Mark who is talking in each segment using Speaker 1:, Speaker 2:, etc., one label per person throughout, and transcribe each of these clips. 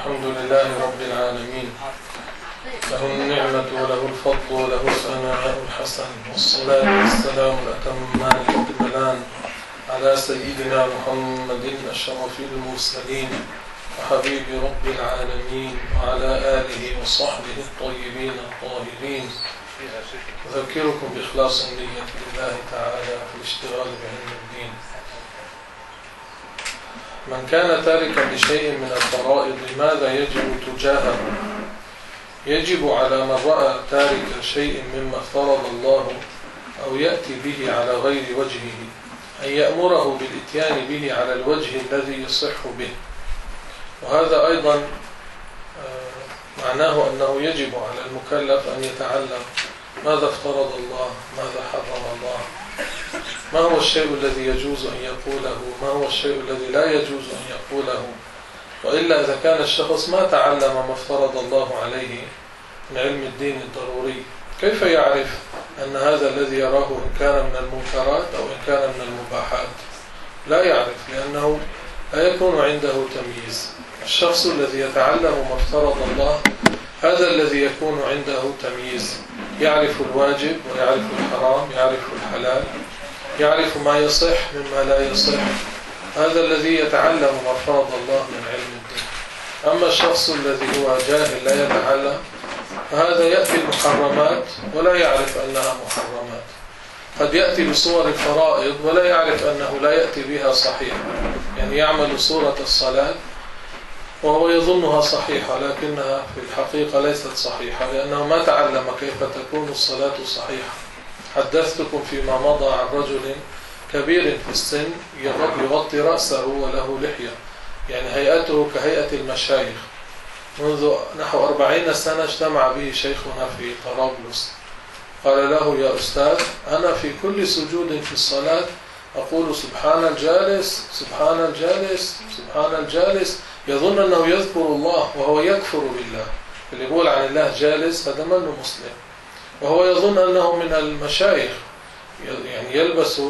Speaker 1: الحمد لله رب العالمين، له النعمة وله الفضل وله الثناء الحسن، والصلاة والسلام الأتمان الأكملان على سيدنا محمد أشرف المرسلين وحبيب رب العالمين وعلى آله وصحبه الطيبين الطاهرين. أذكركم بإخلاص النية لله تعالى في الاشتغال بعلم الدين. من كان تاركا لشيء من الفرائض ماذا يجب تجاهه؟ يجب على من رأى تارك شيء مما افترض الله أو يأتي به على غير وجهه أن يأمره بالإتيان به على الوجه الذي يصح به. وهذا أيضا معناه أنه يجب على المكلف أن يتعلم ماذا افترض الله، ماذا حرم الله، ما هو الشيء الذي يجوز أن يقوله، ما هو الشيء الذي لا يجوز أن يقوله. وإلا إذا كان الشخص ما تعلم ما افترض الله عليه من علم الدين الضروري، كيف يعرف أن هذا الذي يراه إن كان من المنكرات أو إن كان من المباحات؟ لا يعرف، لأنه لا يكون عنده تمييز. الشخص الذي يتعلم ما افترض الله هذا الذي يكون عنده تمييز، يعرف الواجب ويعرف الحرام، يعرف الحلال، يعرف ما يصح مما لا يصح. هذا الذي يتعلم ما فرض الله من علم الدين. أما الشخص الذي هو جاهل لا يتعلم فهذا يأتي المحرمات ولا يعرف أنها محرمات، قد يأتي بصور الفرائض ولا يعرف أنه لا يأتي بها صحيح، يعني يعمل صورة الصلاة وهو يظنها صحيحة لكنها في الحقيقة ليست صحيحة، لأنه ما تعلم كيف تكون الصلاة صحيحة. حدثتكم فيما مضى عن رجل كبير في السن يغطي رأسه وله لحية، يعني هيئته كهيئة المشايخ. منذ نحو 40 سنة اجتمع به شيخنا في طرابلس، قال له: يا أستاذ، أنا في كل سجود في الصلاة أقول سبحان الجالس سبحان الجالس سبحان الجالس، يظن أنه يذكر الله وهو يكفر بالله. اللي يقول عن الله جالس هذا منه مسلم، وهو يظن أنه من المشايخ، يعني يلبس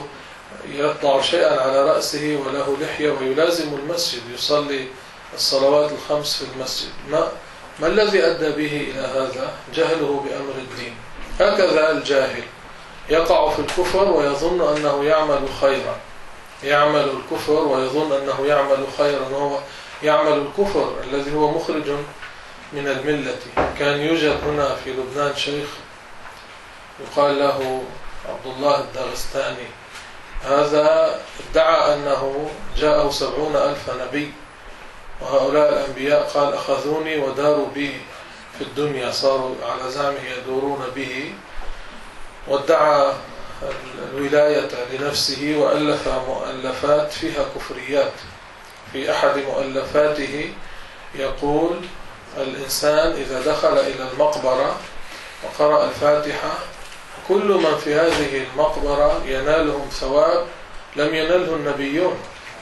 Speaker 1: يضع شيئا على رأسه وله لحية ويلازم المسجد، يصلي الصلوات الخمس في المسجد. ما الذي أدى به إلى هذا؟ جهله بأمر الدين. هكذا الجاهل يقع في الكفر ويظن أنه يعمل خيرا، يعمل الكفر ويظن أنه يعمل خيرا، وهو يعمل الكفر الذي هو مخرج من الملة. كان يوجد هنا في لبنان شيخ يقال له عبد الله الدغستاني، هذا ادعى أنه جاءه 70,000 نبي، وهؤلاء الأنبياء قال أخذوني وداروا بي في الدنيا، صاروا على زعمه يدورون به، وادعى الولاية لنفسه وألف مؤلفات فيها كفريات. في أحد مؤلفاته يقول: الإنسان إذا دخل إلى المقبرة وقرأ الفاتحة كل من في هذه المقبرة ينالهم ثواب لم ينله النبيون،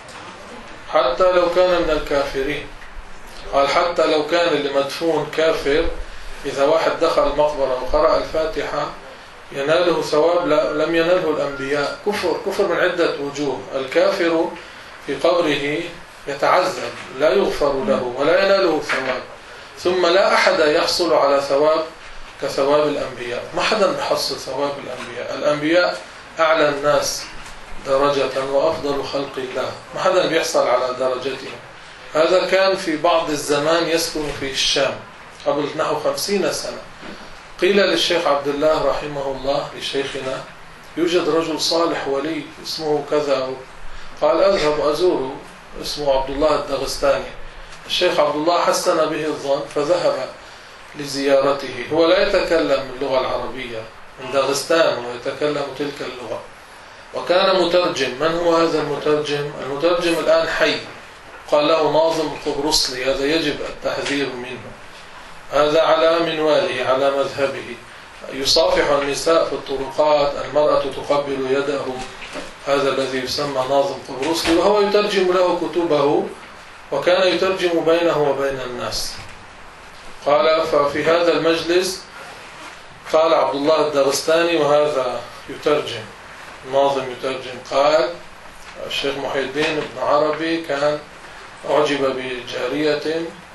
Speaker 1: حتى لو كان من الكافرين. قال حتى لو كان اللي مدفون كافر، إذا واحد دخل المقبرة وقرأ الفاتحة يناله ثواب لم ينله الأنبياء. كفر من عدة وجوه. الكافر في قبره يتعذب، لا يغفر له ولا يناله ثواب، ثم لا أحد يحصل على ثواب كثواب الأنبياء. ما حدا بيحصل ثواب الأنبياء. الأنبياء أعلى الناس درجة وأفضل خلق الله، ما حدا بيحصل على درجتهم. هذا كان في بعض الزمان يسكن في الشام قبل نحو 50 سنة. قيل للشيخ عبد الله رحمه الله لشيخنا: يوجد رجل صالح ولي اسمه كذا. قال: أذهب أزوره، اسمه عبد الله الدغستاني. الشيخ عبد الله حسن به الظن فذهب لزيارته. هو لا يتكلم اللغة العربية، من دغستان ويتكلم تلك اللغة، وكان مترجم. من هو هذا المترجم؟ المترجم الآن حي، قال له ناظم القبرصلي، هذا يجب التحذير منه، هذا على منواله على مذهبه، يصافح النساء في الطرقات، المرأة تقبل يده، هذا الذي يسمى ناظم قبرصلي، وهو يترجم له كتبه، وكان يترجم بينه وبين الناس. قال: ففي هذا المجلس قال عبد الله الدغستاني وهذا يترجم، ناظم يترجم، قال: الشيخ محي الدين بن عربي كان أعجب بجارية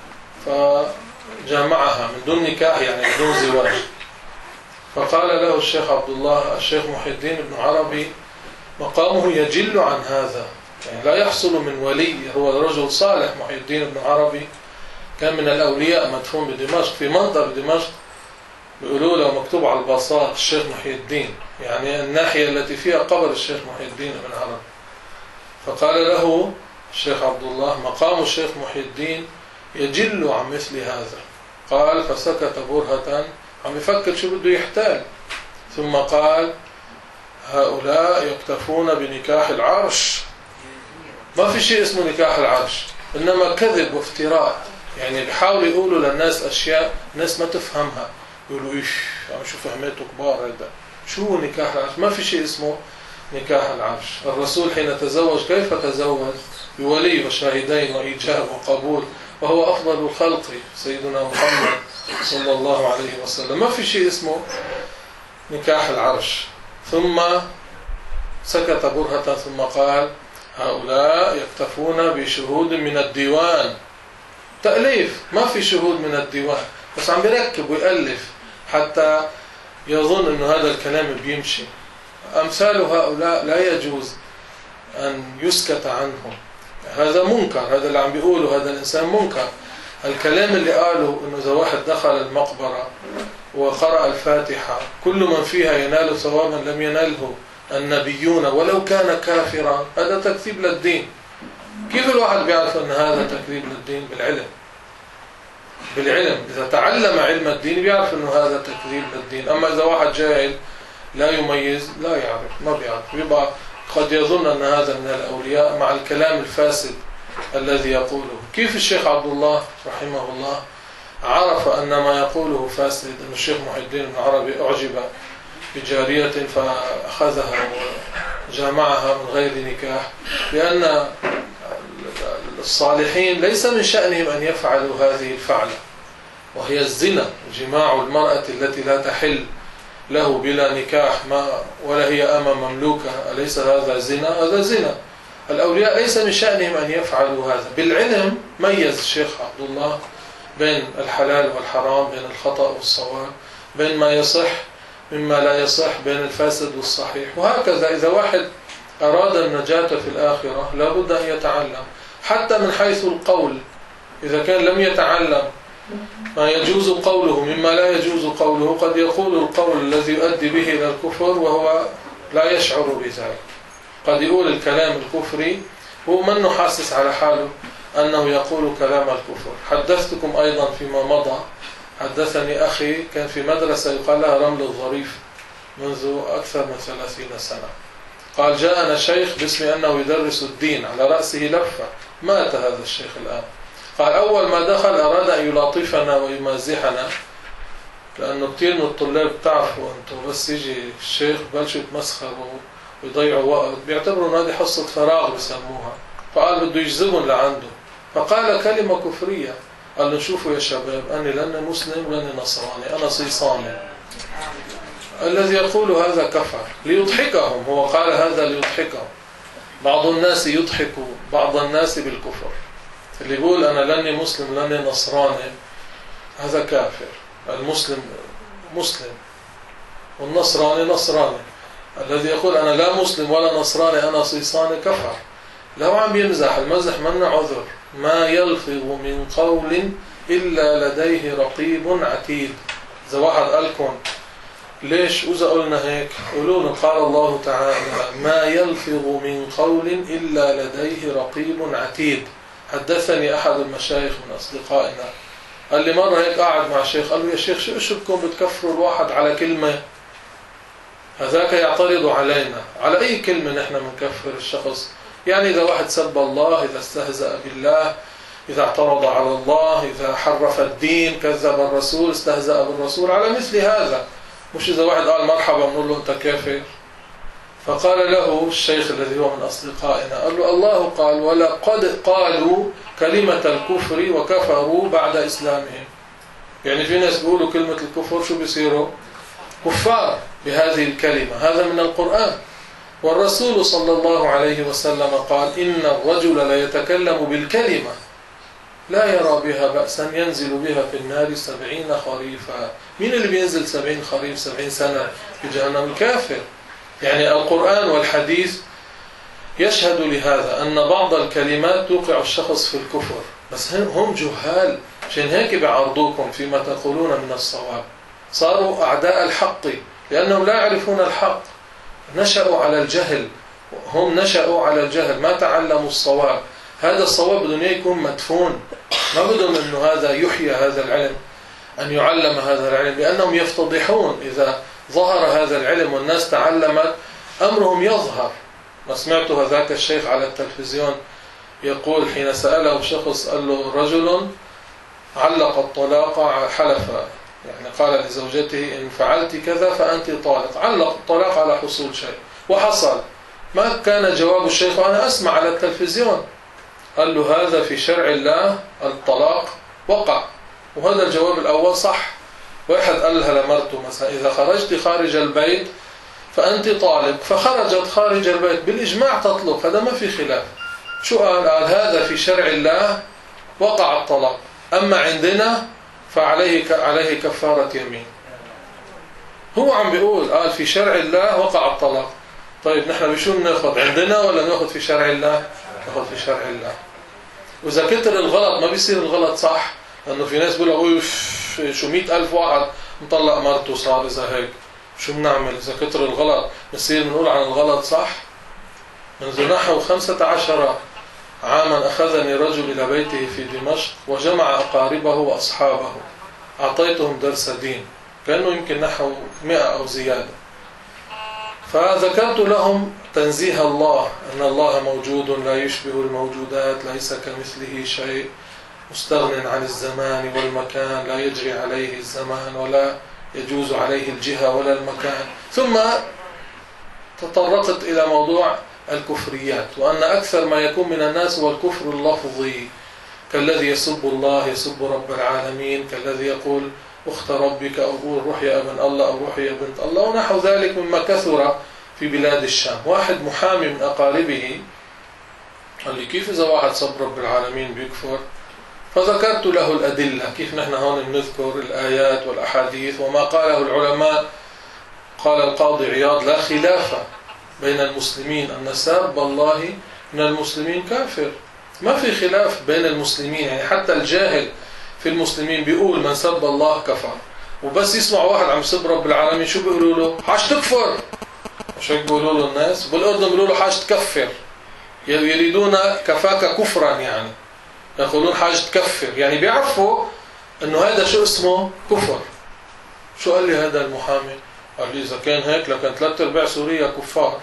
Speaker 1: فجامعها من دون نكاح يعني من دون زواج. فقال له الشيخ عبد الله الشيخ محي الدين بن عربي مقامه يجل عن هذا، يعني لا يحصل من ولي. هو رجل صالح محي الدين بن عربي، كان من الأولياء، مدفون بدمشق في منطقة بدمشق بيقولوا له مكتوب على البساط الشيخ محي الدين، يعني الناحية التي فيها قبر الشيخ محي الدين بن عربي. فقال له الشيخ عبد الله مقام الشيخ محي الدين يجل عن مثل هذا. قال فسكت برهة، عم يفكر شو بده يحتال، ثم قال هؤلاء يكتفون بنكاح العرش، ما في شيء اسمه نكاح العرش، إنما كذب وافتراء. يعني بيحاولوا يقولوا للناس أشياء الناس ما تفهمها، يقولوا إيش شو فهمته كبار هذا، شو نكاح العرش؟ ما في شيء اسمه نكاح العرش. الرسول حين تزوج كيف تزوج؟ بولي وشاهدين وإيجاب وقبول، وهو أفضل الخلق سيدنا محمد صلى الله عليه وسلم. ما في شيء اسمه نكاح العرش. ثم سكت برهة ثم قال هؤلاء يكتفون بشهود من الديوان. تأليف، ما في شهود من الديوان، بس عم بيركب ويألف حتى يظن أنه هذا الكلام بيمشي. أمثال هؤلاء لا يجوز أن يسكت عنهم، هذا منكر، هذا اللي عم بيقوله هذا الإنسان منكر. الكلام اللي قاله أنه إذا واحد دخل المقبرة وقرأ الفاتحة كل من فيها ينال ثوابا لم يناله النبيون ولو كان كافرا، هذا تكذيب للدين. كيف الواحد بيعرف أن هذا تكذيب للدين؟ بالعلم. بالعلم، إذا تعلم علم الدين بيعرف أنه هذا تكذيب للدين. أما إذا واحد جاهل لا يميز لا يعرف، ما بيعرف، يبقى قد يظن أن هذا من الأولياء مع الكلام الفاسد الذي يقوله. كيف الشيخ عبد الله رحمه الله عرف أن ما يقوله فاسد؟ أن الشيخ محي الدين بن عربي أعجب بجارية فأخذها وجامعها من غير نكاح، لأن الصالحين ليس من شأنهم أن يفعلوا هذه الفعلة، وهي الزنا، جماع المرأة التي لا تحل له بلا نكاح ولا هي أمة مملوكة، أليس هذا زنا؟ هذا زنا. الأولياء ليس من شأنهم أن يفعلوا هذا. بالعلم ميز الشيخ عبد الله بين الحلال والحرام، بين الخطأ والصواب، بين ما يصح مما لا يصح، بين الفاسد والصحيح. وهكذا إذا واحد أراد النجاة في الآخرة لابد أن يتعلم حتى من حيث القول. إذا كان لم يتعلم ما يجوز قوله مما لا يجوز قوله، قد يقول القول الذي يؤدي به إلى الكفر وهو لا يشعر بذلك. قد يقول الكلام الكفري هو منه حاسس على حاله أنه يقول كلام الكفر. حدثتكم أيضا فيما مضى، حدثني أخي كان في مدرسة يقال لها رمل الظريف منذ أكثر من 30 سنة. قال جاءنا شيخ باسم أنه يدرس الدين، على رأسه لفة، مات هذا الشيخ الآن. قال أول ما دخل أراد أن يلاطفنا ويمازحنا، لأنه كثير من الطلاب تعرفوا أنتم بس يجي الشيخ بلشوا يتمسخروا ويضيعوا وقت، بيعتبروا أن هذه حصة فراغ بسموها. فقال بده يجذبهم لعنده، فقال كلمة كفرية، قال له شوفوا يا شباب أني لن مسلم لن نصراني، أنا صيصاني. الذي يقول هذا كفر ليضحكهم، هو قال هذا ليضحكهم. بعض الناس يضحك بعض الناس بالكفر. اللي يقول أنا لاني مسلم لاني نصراني هذا كافر. المسلم مسلم والنصراني نصراني. الذي يقول أنا لا مسلم ولا نصراني أنا صيصاني كفر. لو عم يمزح، المزح منه عذر. ما يلفظ من قول إلا لديه رقيب عتيد. إذا واحد قالكم ليش إذا قلنا هيك قولون قال الله تعالى ما يلفظ من قول إلا لديه رقيب عتيد. حدثني أحد المشايخ من أصدقائنا قال لي مرة هيك قاعد مع شيخ، قال له يا شيخ شو بكم بتكفروا الواحد على كلمة؟ هذاك يعترض علينا على أي كلمة نحن بنكفر الشخص. يعني إذا واحد سب الله، إذا استهزأ بالله، إذا اعترض على الله، إذا حرف الدين، كذب الرسول، استهزأ بالرسول، على مثل هذا. مش إذا واحد قال مرحبا بنقول له أنت كافر. فقال له الشيخ الذي هو من أصدقائنا، قال له الله قال ولقد قالوا كلمة الكفر وكفروا بعد إسلامهم. يعني في ناس بيقولوا كلمة الكفر شو بيصيروا؟ كفار بهذه الكلمة. هذا من القرآن. والرسول صلى الله عليه وسلم قال إن الرجل لا يتكلم بالكلمة لا يرى بها بأسا ينزل بها في النار 70 خريفا. مين اللي بينزل 70 خريف 70 سنة في جهنم؟ الكافر. يعني القرآن والحديث يشهد لهذا أن بعض الكلمات توقع الشخص في الكفر، بس هم جهال، عشان هيك بيعرضوكم فيما تقولون من الصواب. صاروا أعداء الحق لأنهم لا يعرفون الحق، نشأوا على الجهل، هم نشأوا على الجهل، ما تعلموا الصواب. هذا الصواب بدون يكون مدفون، ما بدهم أنه هذا يحيى هذا العلم، أن يعلم هذا العلم، لأنهم يفتضحون إذا ظهر هذا العلم والناس تعلمت، أمرهم يظهر. ما سمعتوا هذاك الشيخ على التلفزيون يقول حين سأله شخص، قال له رجل علق الطلاق، حلف يعني قال لزوجته إن فعلت كذا فأنت طالق، علق الطلاق على حصول شيء وحصل. ما كان جواب الشيخ وأنا أسمع على التلفزيون؟ قال له هذا في شرع الله الطلاق وقع. وهذا الجواب الأول صح. واحد قال لها لمرته مثلا إذا خرجت خارج البيت فأنت طالق، فخرجت خارج البيت بالإجماع تطلق، هذا ما في خلاف. شو قال؟ قال هذا في شرع الله وقع الطلاق، أما عندنا فعليه كفارة يمين. هو عم بيقول قال في شرع الله وقع الطلاق. طيب نحن بشو بناخذ، عندنا ولا ناخذ في شرع الله؟ ناخذ في شرع الله. وإذا كتر الغلط ما بيصير الغلط صح، لأنه في ناس بيقولوا شو 100,000 واحد مطلق مرته صار، إذا هيك شو بنعمل؟ إذا كتر الغلط نصير بنقول عن الغلط صح؟ منذ نحو 15 عاما أخذني رجل إلى بيته في دمشق وجمع أقاربه وأصحابه، أعطيتهم درس دين، كأنه يمكن نحو 100 أو زيادة. فذكرت لهم تنزيه الله، أن الله موجود لا يشبه الموجودات، ليس كمثله شيء، مستغن عن الزمان والمكان، لا يجري عليه الزمان ولا يجوز عليه الجهة ولا المكان. ثم تطرقت إلى موضوع الكفريات، وأن أكثر ما يكون من الناس هو الكفر اللفظي، كالذي يسب الله يسب رب العالمين، كالذي يقول أخت ربك، أو يقول روح يا ابن الله، أو روح يا بنت الله، ونحو ذلك مما كثر في بلاد الشام. واحد محامي من أقاربه قال لي كيف إذا واحد سب رب العالمين بيكفر؟ فذكرت له الأدلة، كيف نحن هون بنذكر الآيات والأحاديث وما قاله العلماء. قال القاضي عياض لا خلاف بين المسلمين أن ساب الله من المسلمين كافر، ما في خلاف بين المسلمين. يعني حتى الجاهل في المسلمين بيقول من سب الله كفر، وبس يسمع واحد عم يسب رب العالمين شو بيقولوا له؟ حاج تكفر. مش هيك بيقولوا له الناس؟ بالأردن بيقولوا له حاج تكفر، يريدون كفاك كفرا، يعني يقولون حاج تكفر، يعني بيعرفوا انه هذا شو اسمه كفر. شو قال لي هذا المحامي؟ قال لي إذا كان هيك لكن 3/4 سوريا كفار.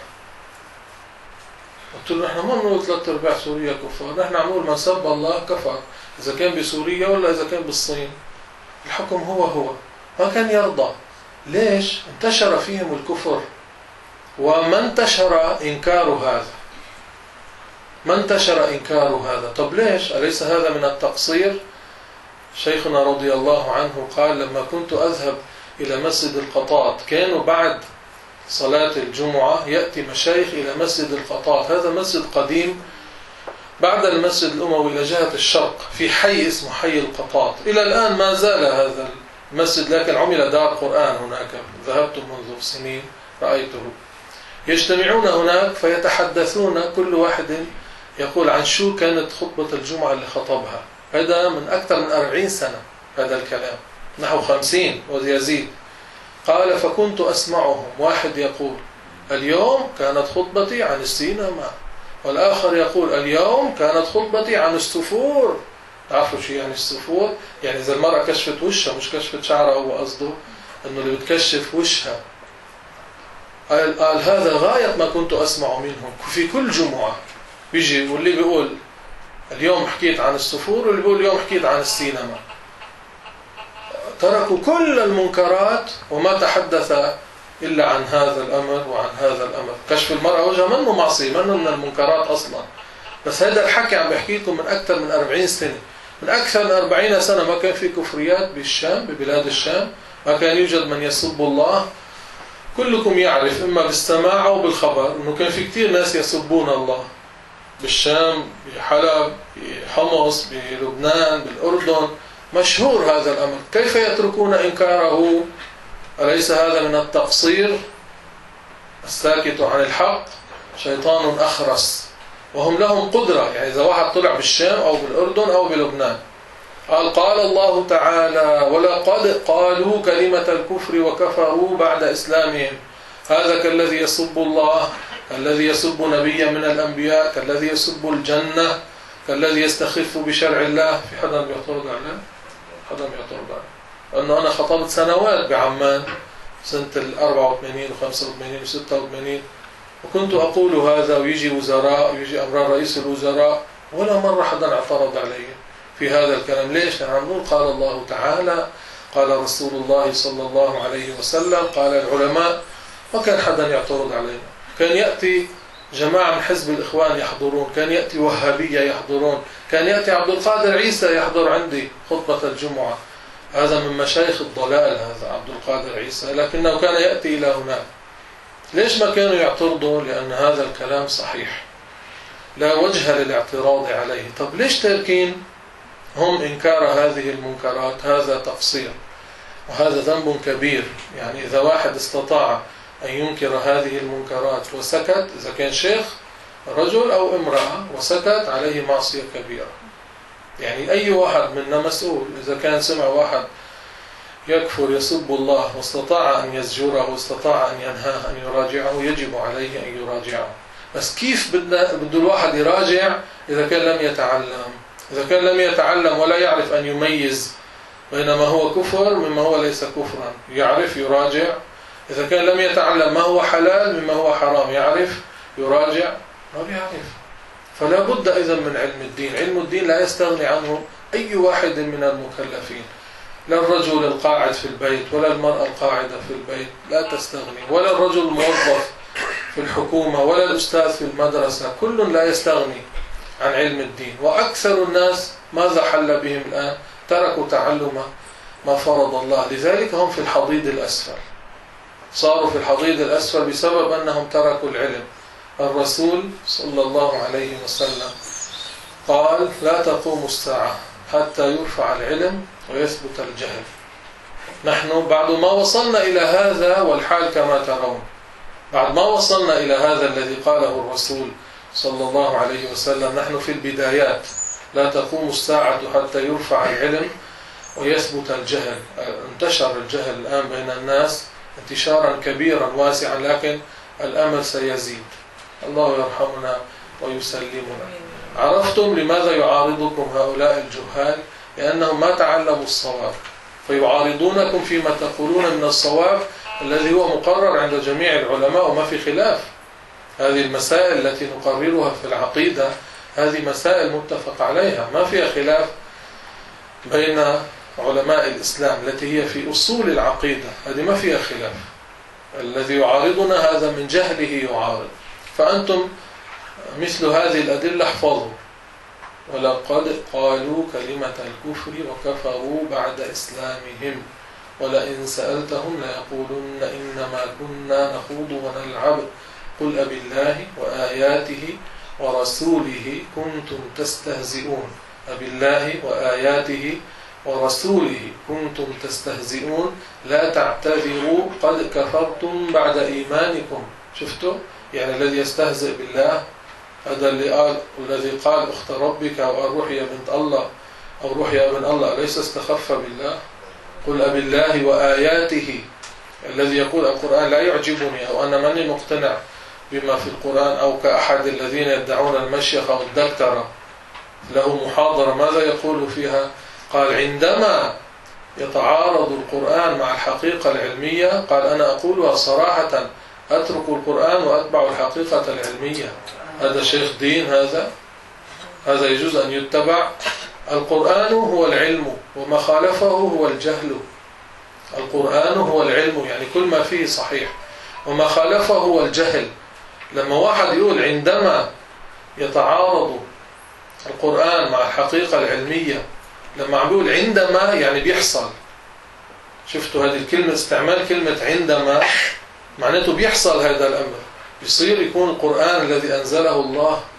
Speaker 1: قلت له نحن ما بنقول 3/4 سوريا كفار، نحن عم نقول من سب الله كفر، إذا كان بسوريا ولا إذا كان بالصين، الحكم هو. ما كان يرضى. ليش؟ انتشر فيهم الكفر، وما انتشر إنكار هذا، ما انتشر إنكار هذا. طب ليش؟ أليس هذا من التقصير؟ شيخنا رضي الله عنه قال لما كنت أذهب إلى مسجد القطاط، كانوا بعد صلاة الجمعة يأتي مشايخ إلى مسجد القطاط. هذا مسجد قديم بعد المسجد الأموي إلى جهة الشرق في حي اسمه حي القطاط. إلى الآن ما زال هذا المسجد، لكن عمل دار قرآن هناك، ذهبت منذ سنين رأيته. يجتمعون هناك فيتحدثون، كل واحد يقول عن شو كانت خطبة الجمعة اللي خطبها. هذا من أكثر من 40 سنة هذا الكلام، نحو 50 ويزيد. قال فكنت أسمعهم، واحد يقول اليوم كانت خطبتي عن السينما، والآخر يقول اليوم كانت خطبتي عن السفور. تعرفوا شو يعني السفور؟ يعني إذا المرأة كشفت وشها، مش كشفت شعرها، هو قصده أنه اللي بتكشف وشها. قال هذا غاية ما كنت أسمع منهم في كل جمعة. بيجي واللي بيقول اليوم حكيت عن السفور، واللي بيقول اليوم حكيت عن السينما. تركوا كل المنكرات وما تحدث إلا عن هذا الأمر وعن هذا الأمر. كشف المرأة وجهها منه معصية، منه من المنكرات أصلا. بس هذا الحكي عم بحكي لكم من أكثر من 40 سنة. من أكثر من 40 سنة ما كان في كفريات بالشام، ببلاد الشام، ما كان يوجد من يسب الله. كلكم يعرف إما بالسماع أو بالخبر أنه كان في كتير ناس يسبون الله بالشام، بحلب، بحمص، بلبنان، بالأردن، مشهور هذا الأمر. كيف يتركون إنكاره؟ أليس هذا من التقصير؟ الساكت عن الحق شيطان أخرس. وهم لهم قدرة، يعني إذا واحد طلع بالشام أو بالأردن أو بلبنان قال الله تعالى ولقد قالوا كلمة الكفر وكفروا بعد إسلامهم، هذا كالذي يسب الله، كالذي يسب نبيا من الأنبياء، كالذي يسب الجنة، كالذي يستخف بشرع الله. في حدا بيعترض عليه؟ حدا بيعترض عليه؟ لأنه أنا خطبت سنوات بعمان سنة 84 و85 و86، وكنت أقول هذا، ويجي وزراء، ويجي أمرار رئيس الوزراء، ولا مرة حدا اعترض علي في هذا الكلام. ليش؟ لأن نقول قال الله تعالى، قال رسول الله صلى الله عليه وسلم، قال العلماء، ما كان حدا يعترض علينا. كان يأتي جماعة من حزب الإخوان يحضرون، كان يأتي وهابية يحضرون، كان يأتي عبد القادر عيسى يحضر عندي خطبة الجمعة. هذا من مشايخ الضلال، هذا عبد القادر عيسى، لكنه كان يأتي إلى هناك. ليش ما كانوا يعترضوا؟ لأن هذا الكلام صحيح، لا وجه للاعتراض عليه. طب ليش تاركين هم إنكار هذه المنكرات؟ هذا تقصير وهذا ذنب كبير. يعني إذا واحد استطاع أن ينكر هذه المنكرات وسكت، إذا كان شيخ رجل أو امرأة وسكت، عليه معصية كبيرة. يعني أي واحد منا مسؤول. إذا كان سمع واحد يكفر يسب الله واستطاع أن يزجره واستطاع أن ينهاه أن يراجعه، يجب عليه أن يراجعه. بس كيف بده الواحد يراجع إذا كان لم يتعلم؟ إذا كان لم يتعلم ولا يعرف أن يميز بين ما هو كفر مما هو ليس كفرا، يعرف يراجع. إذا كان لم يتعلم ما هو حلال مما هو حرام، يعرف يراجع؟ ما بيعرف. فلا بد إذن من علم الدين. علم الدين لا يستغني عنه أي واحد من المكلفين، لا الرجل القاعد في البيت ولا المرأة القاعدة في البيت لا تستغني، ولا الرجل الموظف في الحكومة ولا الأستاذ في المدرسة، كل لا يستغني عن علم الدين. وأكثر الناس ماذا حل بهم الآن؟ تركوا تعلم ما فرض الله، لذلك هم في الحضيض الأسفل. صاروا في الحضيض الأسفل بسبب أنهم تركوا العلم. الرسول صلى الله عليه وسلم قال لا تقوم الساعة حتى يرفع العلم ويثبت الجهل. نحن بعد ما وصلنا إلى هذا والحال كما ترون، بعد ما وصلنا إلى هذا الذي قاله الرسول صلى الله عليه وسلم، نحن في البدايات. لا تقوم الساعة حتى يرفع العلم ويثبت الجهل. انتشر الجهل الآن بين الناس انتشارا كبيرا واسعا، لكن الأمل سيزيد. الله يرحمنا ويسلمنا. عرفتم لماذا يعارضكم هؤلاء الجهال؟ لأنهم ما تعلموا الصواب، فيعارضونكم فيما تقولون من الصواب الذي هو مقرر عند جميع العلماء وما في خلاف. هذه المسائل التي نقررها في العقيدة هذه مسائل متفق عليها، ما فيها خلاف بين علماء الإسلام، التي هي في أصول العقيدة، هذه ما فيها خلاف. الذي يعارضنا هذا من جهله يعارض. فأنتم مثل هذه الأدلة احفظوا. ولقد قالوا كلمة الكفر وكفروا بعد إسلامهم ولئن سألتهم ليقولن إنما كنا نخوض ونلعب قل أبالله وآياته ورسوله كنتم تستهزئون. أبالله وآياته ورسوله كنتم تستهزئون لا تعتذروا قد كفرتم بعد إيمانكم. شفتوا؟ يعني الذي يستهزئ بالله هذا الذي قال أخت ربك أو أروح يا بنت الله أو روح يا ابن الله، ليس استخف بالله؟ قل أبالله وآياته. الذي يقول القرآن لا يعجبني أو أنا ماني مقتنع بما في القرآن، أو كأحد الذين يدعون المشيخ أو الدكتورة له محاضرة ماذا يقول فيها؟ قال عندما يتعارض القرآن مع الحقيقة العلمية، قال أنا أقولها صراحة، أترك القرآن وأتبع الحقيقة العلمية. هذا شيخ دين، هذا يجوز أن يتبع؟ القرآن هو العلم وما خالفه هو الجهل. القرآن هو العلم، يعني كل ما فيه صحيح، وما خالفه هو الجهل. لما واحد يقول عندما يتعارض القرآن مع الحقيقة العلمية، لما عم بيقول عندما يعني بيحصل. شفتوا هذه الكلمة، استعمال كلمة عندما معناته بيحصل هذا الأمر، يصير يكون القرآن الذي أنزله الله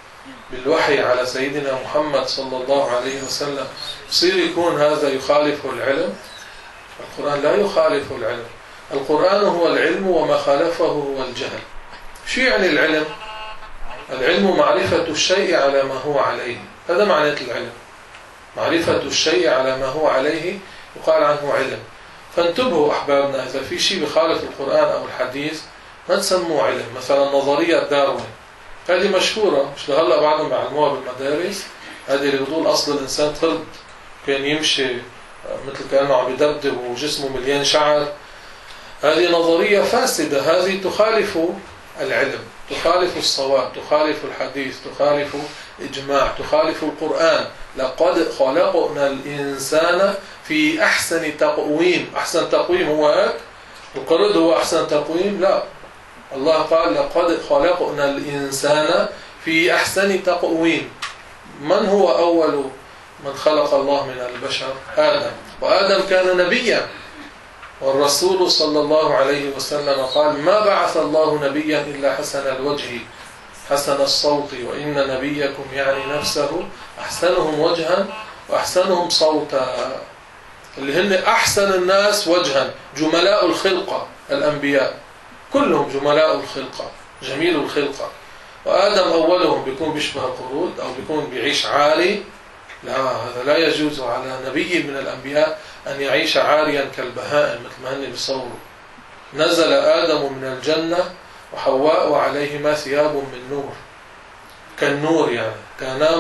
Speaker 1: بالوحي على سيدنا محمد صلى الله عليه وسلم، يصير يكون هذا يخالف العلم؟ القرآن لا يخالف العلم. القرآن هو العلم وما خالفه هو الجهل. شو يعني العلم؟ العلم معرفة الشيء على ما هو عليه، هذا معنى العلم. معرفة الشيء على ما هو عليه يقال عنه علم. فانتبهوا أحبابنا، إذا في شيء بخالف القرآن أو الحديث ما تسموه علم. مثلا نظرية داروين هذه مشهورة، مش لهلا بعدهم بعلموها بالمدارس. هذه اللي بتقول أصل الإنسان قرد كان يمشي مثل كأنه عم يدبدب وجسمه مليان شعر. هذه نظرية فاسدة، هذه تخالف العلم، تخالف الصواب، تخالف الحديث، تخالف إجماع، تخالف القرآن. لقد خلقنا الإنسان في أحسن تقويم. أحسن تقويم هو هيك؟ القرد هو أحسن تقويم؟ لا، الله قال لقد خلقنا الإنسان في أحسن تقويم. من هو أول من خلق الله من البشر؟ آدم. وآدم كان نبيا، والرسول صلى الله عليه وسلم قال ما بعث الله نبيا إلا حسن الوجه حسن الصوت، وإن نبيكم يعني نفسه أحسنهم وجها وأحسنهم صوتا. اللي هن أحسن الناس وجها، جملاء الخلقة، الأنبياء كلهم جملاء الخلقة، جميل الخلقة. وآدم أولهم بيكون بيشبه القرود أو بيكون بيعيش عاري. لا، هذا لا يجوز على نبي من الأنبياء أن يعيش عاريا كالبهائم مثل ما هن بيصوروا. نزل آدم من الجنة وحواء وعليهما ثياب من نور، كالنور يعني، كانا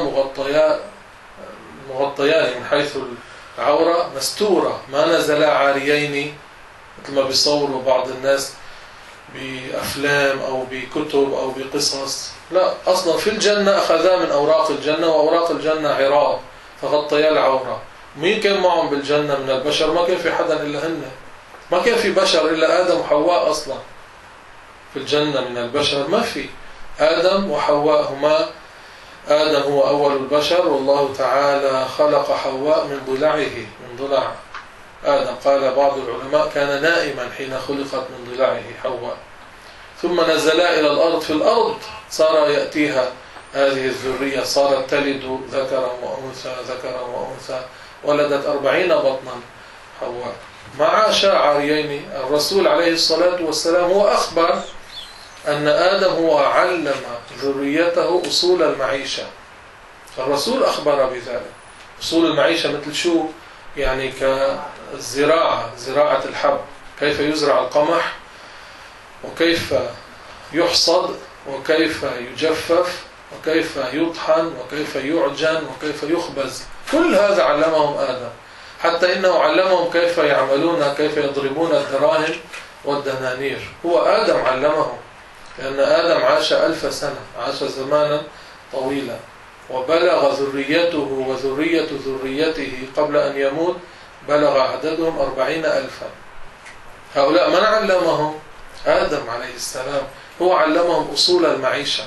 Speaker 1: مغطيان من حيث العورة مستورة، ما نزلا عاريين مثل ما بيصوروا بعض الناس بأفلام أو بكتب أو بقصص. لا، أصلا في الجنة أخذا من أوراق الجنة، وأوراق الجنة عراض فغطيا العورة. مين كان معهم بالجنة من البشر؟ ما كان في حدا إلا هن، ما كان في بشر إلا آدم وحواء. أصلا في الجنة من البشر ما في. آدم وحواء هما، آدم هو أول البشر، والله تعالى خلق حواء من ضلعه، من ضلع آدم. قال بعض العلماء كان نائما حين خلقت من ضلعه حواء، ثم نزلا إلى الأرض. في الأرض صار يأتيها هذه الذرية، صارت تلد ذكرا وأنثى ذكرا وأنثى، ولدت 40 بطنا حواء. ما عاشا عاريين. الرسول عليه الصلاة والسلام هو أخبر أن آدم هو علم ذريته أصول المعيشة. الرسول أخبر بذلك. أصول المعيشة مثل شو؟ يعني كالزراعة، زراعة الحب، كيف يزرع القمح وكيف يحصد وكيف يجفف وكيف يطحن وكيف يعجن وكيف يخبز. كل هذا علمهم آدم، حتى إنه علمهم كيف يعملون، كيف يضربون الدراهم والدنانير. هو آدم علمهم، لأن آدم عاش 1000 سنة، عاش زمانا طويلا، وبلغ ذريته وذرية ذريته قبل أن يموت بلغ عددهم 40,000. هؤلاء من علمهم؟ آدم عليه السلام. هو علمهم أصول المعيشة،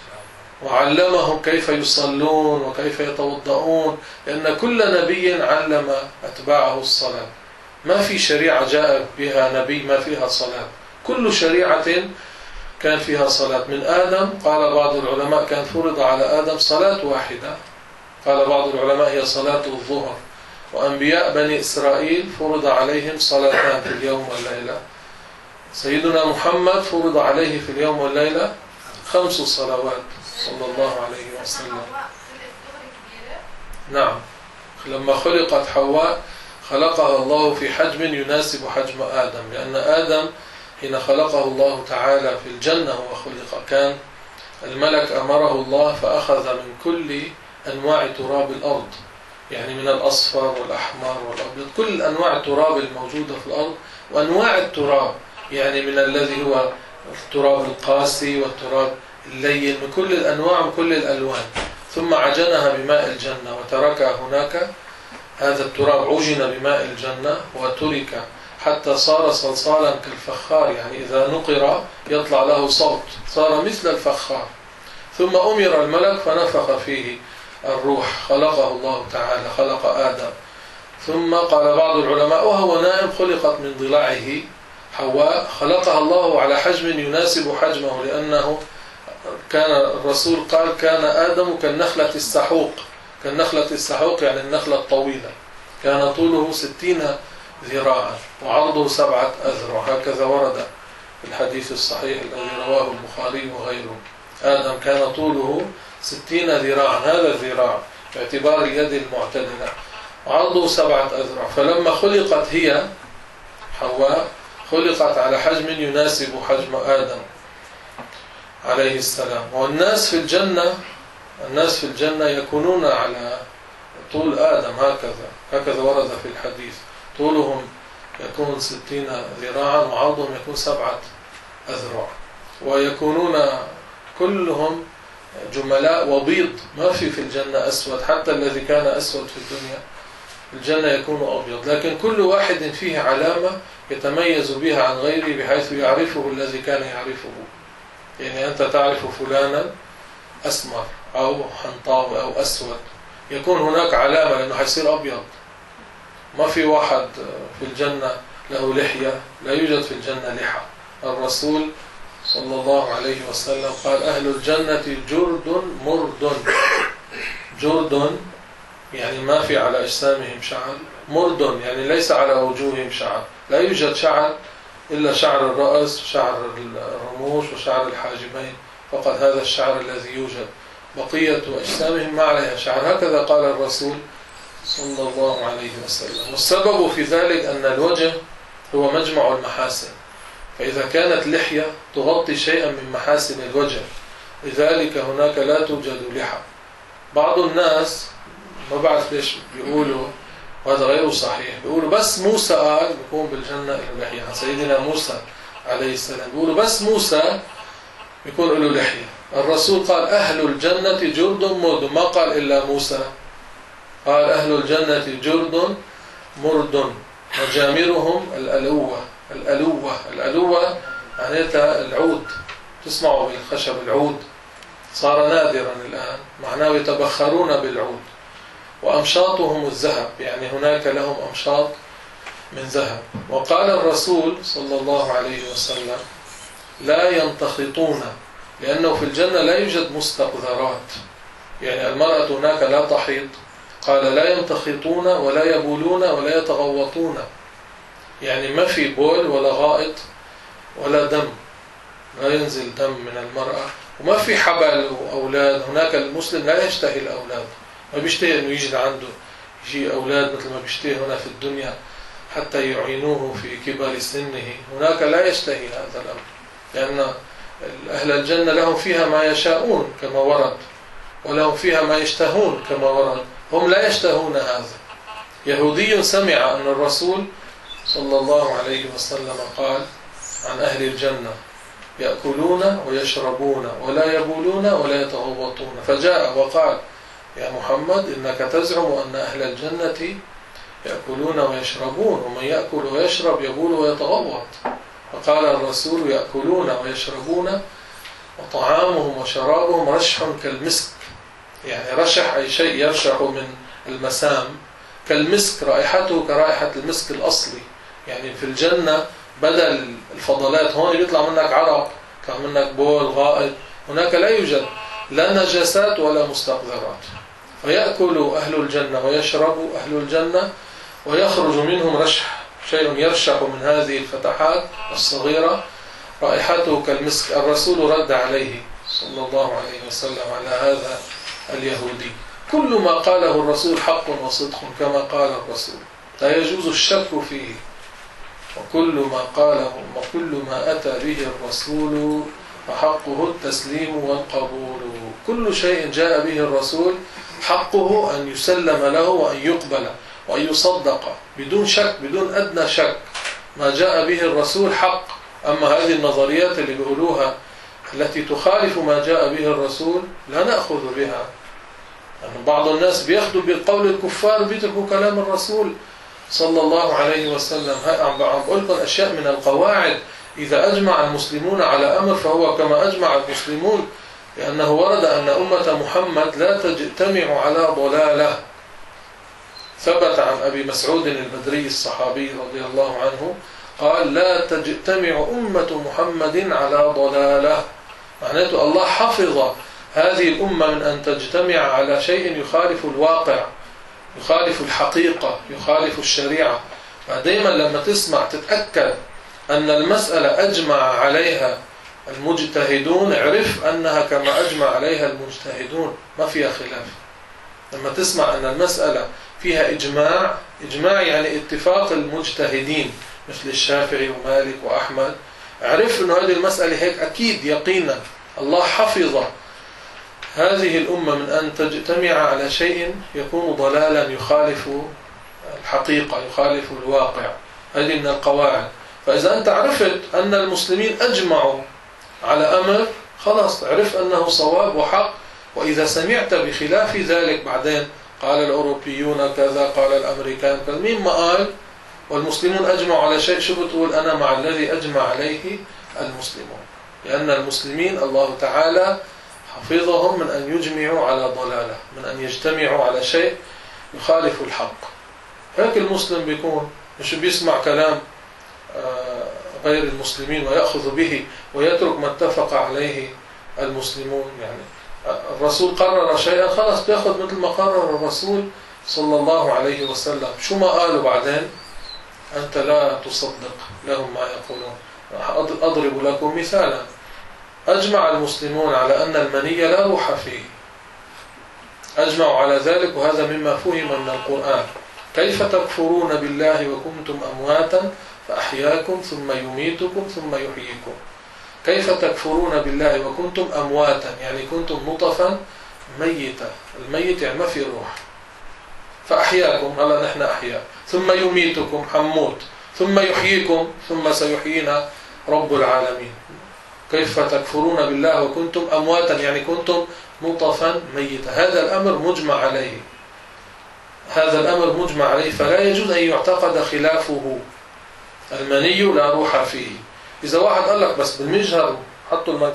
Speaker 1: وعلمهم كيف يصلون وكيف يتوضؤون، لأن كل نبي علم أتباعه الصلاة. ما في شريعة جاء بها نبي ما فيها صلاة، كل شريعة كان فيها صلاة. من آدم قال بعض العلماء كان فرض على آدم صلاة واحدة، قال بعض العلماء هي صلاة الظهر. وأنبياء بني إسرائيل فرض عليهم صلاتان في اليوم والليلة. سيدنا محمد فرض عليه في اليوم والليلة 5 صلوات صلى الله عليه وسلم. نعم، لما خلقت حواء خلقها الله في حجم يناسب حجم آدم، لأن آدم حين خلقه الله تعالى في الجنة وخلق كان الملك أمره الله فأخذ من كل أنواع تراب الأرض، يعني من الأصفر والأحمر والأبيض، كل أنواع التراب الموجودة في الأرض. وأنواع التراب يعني من الذي هو التراب القاسي والتراب اللين، من كل الأنواع وكل الألوان. ثم عجنها بماء الجنة وتركها هناك. هذا التراب عجن بماء الجنة وترك حتى صار صلصالا كالفخار، يعني إذا نقر يطلع له صوت، صار مثل الفخار. ثم أمر الملك فنفخ فيه الروح، خلقه الله تعالى، خلق آدم. ثم قال بعض العلماء وهو نائم خلقت من ضلعه حواء، خلقها الله على حجم يناسب حجمه، لأنه كان الرسول قال كان آدم كالنخلة السحوق. كالنخلة السحوق يعني النخلة الطويلة، كان طوله 60 ذراعا وعرضه 7 أذرع، هكذا ورد في الحديث الصحيح الذي رواه البخاري وغيره. آدم كان طوله 60 ذراعا، هذا الذراع باعتبار اليد المعتدلة، وعرضه 7 أذرع. فلما خلقت هي حواء خلقت على حجم يناسب حجم آدم عليه السلام. والناس في الجنة يكونون على طول آدم، هكذا ورد في الحديث، طولهم يكون 60 ذراعا وعرضهم يكون 7 أذرع، ويكونون كلهم جملاء وبيض، ما في الجنة أسود، حتى الذي كان أسود في الدنيا في الجنة يكون أبيض، لكن كل واحد فيه علامة يتميز بها عن غيره بحيث يعرفه الذي كان يعرفه. يعني أنت تعرف فلانا أسمر أو حنطاوي أو أسود، يكون هناك علامة لأنه حيصير أبيض. ما في واحد في الجنة له لحية، لا يوجد في الجنة لحى. الرسول صلى الله عليه وسلم قال أهل الجنة جرد مرد. جرد يعني ما في على أجسامهم شعر، مرد يعني ليس على وجوههم شعر، لا يوجد شعر إلا شعر الرأس، شعر الرموش وشعر الحاجبين، فقط هذا الشعر الذي يوجد، بقية أجسامهم ما عليها شعر. هكذا قال الرسول صلى الله عليه وسلم. والسبب في ذلك أن الوجه هو مجمع المحاسن، فإذا كانت لحية تغطي شيئا من محاسن الوجه، لذلك هناك لا توجد لحى. بعض الناس ما بعرف ليش بيقولوا، وهذا غير صحيح، بيقولوا بس موسى قال بيكون بالجنة له لحية. سيدنا موسى عليه السلام بيقولوا بس موسى بيكون له لحية. الرسول قال أهل الجنة جرد مرد، ما قال إلا موسى، قال أهل الجنة جرد مرد وجامرهم الألوة. الألوة معناتها العود، تسمعوا بالخشب العود، صار نادرا الآن، معناه يتبخرون بالعود. وأمشاطهم الذهب، يعني هناك لهم أمشاط من ذهب. وقال الرسول صلى الله عليه وسلم لا ينتخطون، لأنه في الجنة لا يوجد مستقذرات، يعني المرأة هناك لا تحيض. قال لا ينتخطون ولا يبولون ولا يتغوطون، يعني ما في بول ولا غائط ولا دم، لا ينزل دم من المرأة، وما في حبل وأولاد. هناك المسلم لا يشتهي الأولاد، ما بيشتهي أنه يجي عنده يجي أولاد مثل ما بيشتهي هنا في الدنيا حتى يعينوه في كبر سنه. هناك لا يشتهي هذا الأمر، لأن أهل الجنة لهم فيها ما يشاءون كما ورد، ولهم فيها ما يشتهون كما ورد، هم لا يشتهون هذا. يهودي سمع أن الرسول صلى الله عليه وسلم قال عن أهل الجنة يأكلون ويشربون ولا يبولون ولا يتغوطون، فجاء وقال يا محمد إنك تزعم أن أهل الجنة يأكلون ويشربون، ومن يأكل ويشرب يبول ويتغوط. فقال الرسول يأكلون ويشربون وطعامهم وشرابهم رشح كالمسك، يعني رشح أي شيء يرشح من المسام، كالمسك رائحته كرائحة المسك الأصلي. يعني في الجنة بدل الفضلات، هون يطلع منك عرق، كان منك بول غائط، هناك لا يوجد لا نجاسات ولا مستقذرات. فيأكل أهل الجنة ويشرب أهل الجنة ويخرج منهم رشح، شيء يرشح من هذه الفتحات الصغيرة رائحته كالمسك. الرسول رد عليه صلى الله عليه وسلم على هذا اليهودي كل ما قاله الرسول حق وصدق كما قال الرسول، لا يجوز الشك فيه، وكل ما قاله وكل ما أتى به الرسول فحقه التسليم والقبول. كل شيء جاء به الرسول حقه أن يسلم له وأن يقبل وأن يصدق بدون شك، بدون أدنى شك. ما جاء به الرسول حق. أما هذه النظريات اللي بيقولوها التي تخالف ما جاء به الرسول لا نأخذ بها. يعني بعض الناس بيأخذوا بالقول الكفار بيتركوا كلام الرسول صلى الله عليه وسلم. عم بقول لكم أشياء من القواعد، إذا أجمع المسلمون على أمر فهو كما أجمع المسلمون، لأنه ورد أن أمة محمد لا تجتمع على ضلالة. ثبت عن أبي مسعود البدري الصحابي رضي الله عنه قال لا تجتمع أمة محمد على ضلالة، معناته الله حفظ هذه الأمة من أن تجتمع على شيء يخالف الواقع، يخالف الحقيقة، يخالف الشريعة. فدايما لما تسمع تتأكد أن المسألة أجمع عليها المجتهدون، اعرف أنها كما أجمع عليها المجتهدون، ما فيها خلاف. لما تسمع أن المسألة فيها إجماع يعني اتفاق المجتهدين مثل الشافعي ومالك وأحمد، اعرف أن هذه المسألة هيك أكيد يقينا الله حفظ هذه الأمة من أن تجتمع على شيء يكون ضلالا يخالف الحقيقة، يخالف الواقع. هذه من القواعد. فإذا أنت عرفت أن المسلمين أجمعوا على أمر، خلاص عرف أنه صواب وحق. وإذا سمعت بخلاف ذلك بعدين قال الأوروبيون كذا، قال الأمريكان كذا، مين ما قال والمسلمون أجمعوا على شيء، شو بتقول؟ أنا مع الذي أجمع عليه المسلمون. لأن المسلمين الله تعالى حفظهم من أن يجمعوا على ضلالة، من أن يجتمعوا على شيء يخالف الحق. هيك المسلم بيكون مش بيسمع كلام غير المسلمين ويأخذ به ويترك ما اتفق عليه المسلمون. يعني الرسول قرر شيئا، خلاص بياخذ مثل ما قرر الرسول صلى الله عليه وسلم. شو ما قالوا بعدين أنت لا تصدق لهم ما يقولون. أضرب لكم مثالا. أجمع المسلمون على أن المني لا روح فيه، أجمعوا على ذلك، وهذا مما فهم من القرآن. كيف تكفرون بالله وكنتم أمواتا فأحياكم ثم يميتكم ثم يحييكم. كيف تكفرون بالله وكنتم أمواتا يعني كنتم نطفا ميتا، الميت يعني ما في روح، فأحياكم هلا نحن أحياء، ثم يميتكم حموت، ثم يحييكم ثم سيحيينا رب العالمين. كيف تكفرون بالله وكنتم أمواتا يعني كنتم نطفا ميتا. هذا الأمر مجمع عليه، هذا الأمر مجمع عليه، فلا يجوز أن يعتقد خلافه. المني لا روح فيه. إذا واحد قال لك بس بالمجهر حطوا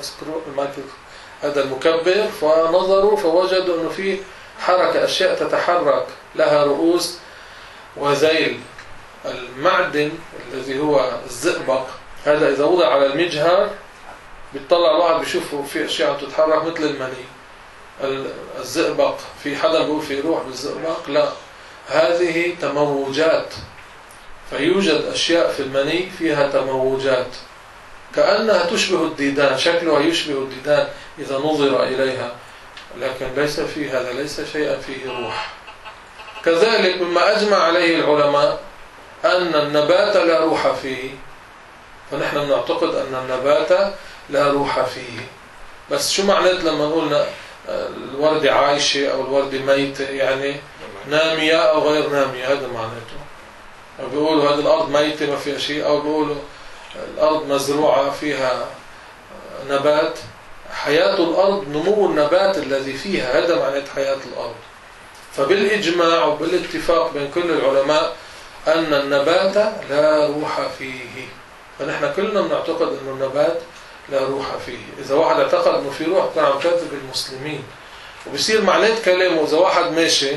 Speaker 1: هذا المكبر فنظروا فوجدوا أنه في حركة، أشياء تتحرك لها رؤوس وذيل. المعدن الذي هو الزئبق هذا إذا وضع على المجهر بيطلع الواحد بيشوفه في أشياء تتحرك مثل المني. الزئبق في حدا بيقول في روح بالزئبق، لا، هذه تموجات. فيوجد أشياء في المني فيها تموجات كأنها تشبه الديدان، شكلها يشبه الديدان إذا نظر إليها، لكن ليس في هذا، ليس شيئا فيه روح. كذلك مما أجمع عليه العلماء أن النبات لا روح فيه، فنحن نعتقد أن النبات لا روح فيه. بس شو معنات لما نقولنا الوردة عايشة أو الوردة ميتة؟ يعني نامية أو غير نامية، هذا معناته. أو بيقولوا هذه الأرض ميتة ما فيها شيء، أو بيقولوا الأرض مزروعة فيها نبات. حياة الأرض نمو النبات الذي فيها، هذا معنات حياة الأرض. فبالإجماع وبالاتفاق بين كل العلماء أن النبات لا روح فيه. فنحن كلنا بنعتقد أن النبات لا روح فيه. إذا واحد اعتقد أنه في روح كان عم يكذب المسلمين. وبصير معنات كلامه إذا واحد ماشي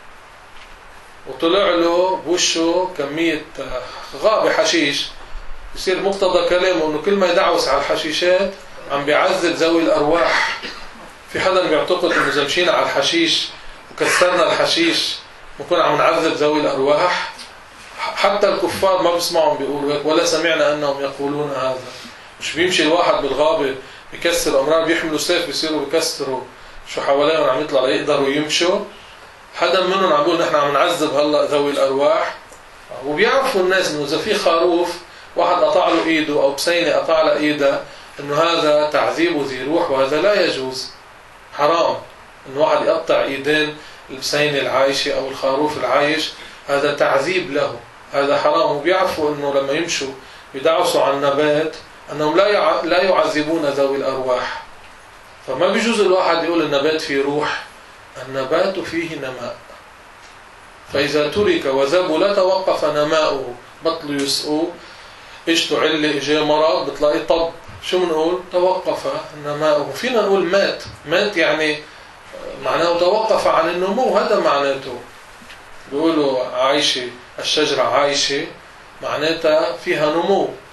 Speaker 1: وطلع له بوشه كمية غابة حشيش، بصير مقتضى كلامه أنه كل ما يدعوس على الحشيشات عم بيعذب ذوي الأرواح. في حدا بيعتقد أنه إذا مشينا على الحشيش وكسرنا الحشيش نكون عم نعذب ذوي الأرواح. حتى الكفار ما بيسمعهم بيقولوا هيك، ولا سمعنا أنهم يقولون هذا. مش بيمشي الواحد بالغابة بيكسر أمرار، بيحملوا سيف بيصيروا بيكسروا شو حواليهم عم يطلع ليقدروا يمشوا. حدا منهم عم يقول نحن عم نعذب هلا ذوي الأرواح. وبيعرفوا الناس إنه إذا في خروف واحد قطع له إيده أو بسينة قطع له إيده إنه هذا تعذيب ذي روح، وهذا لا يجوز، حرام إنه واحد يقطع إيدين البسينة العايشة أو الخروف العايش، هذا تعذيب له، هذا حرام. وبيعرفوا إنه لما يمشوا يدعسوا على النبات أنهم لا يعذبون ذوي الأرواح. فما بيجوز الواحد يقول النبات فيه روح، النبات فيه نماء. فإذا ترك وذبل توقف نماؤه، بطلوا يسقوه، اجتوا علة اجى مرض بتلاقي طب، شو بنقول؟ توقف نماؤه. فينا نقول مات، مات يعني معناه توقف عن النمو، هذا معناته. بيقولوا عايشة الشجرة عايشة معناتها فيها نمو،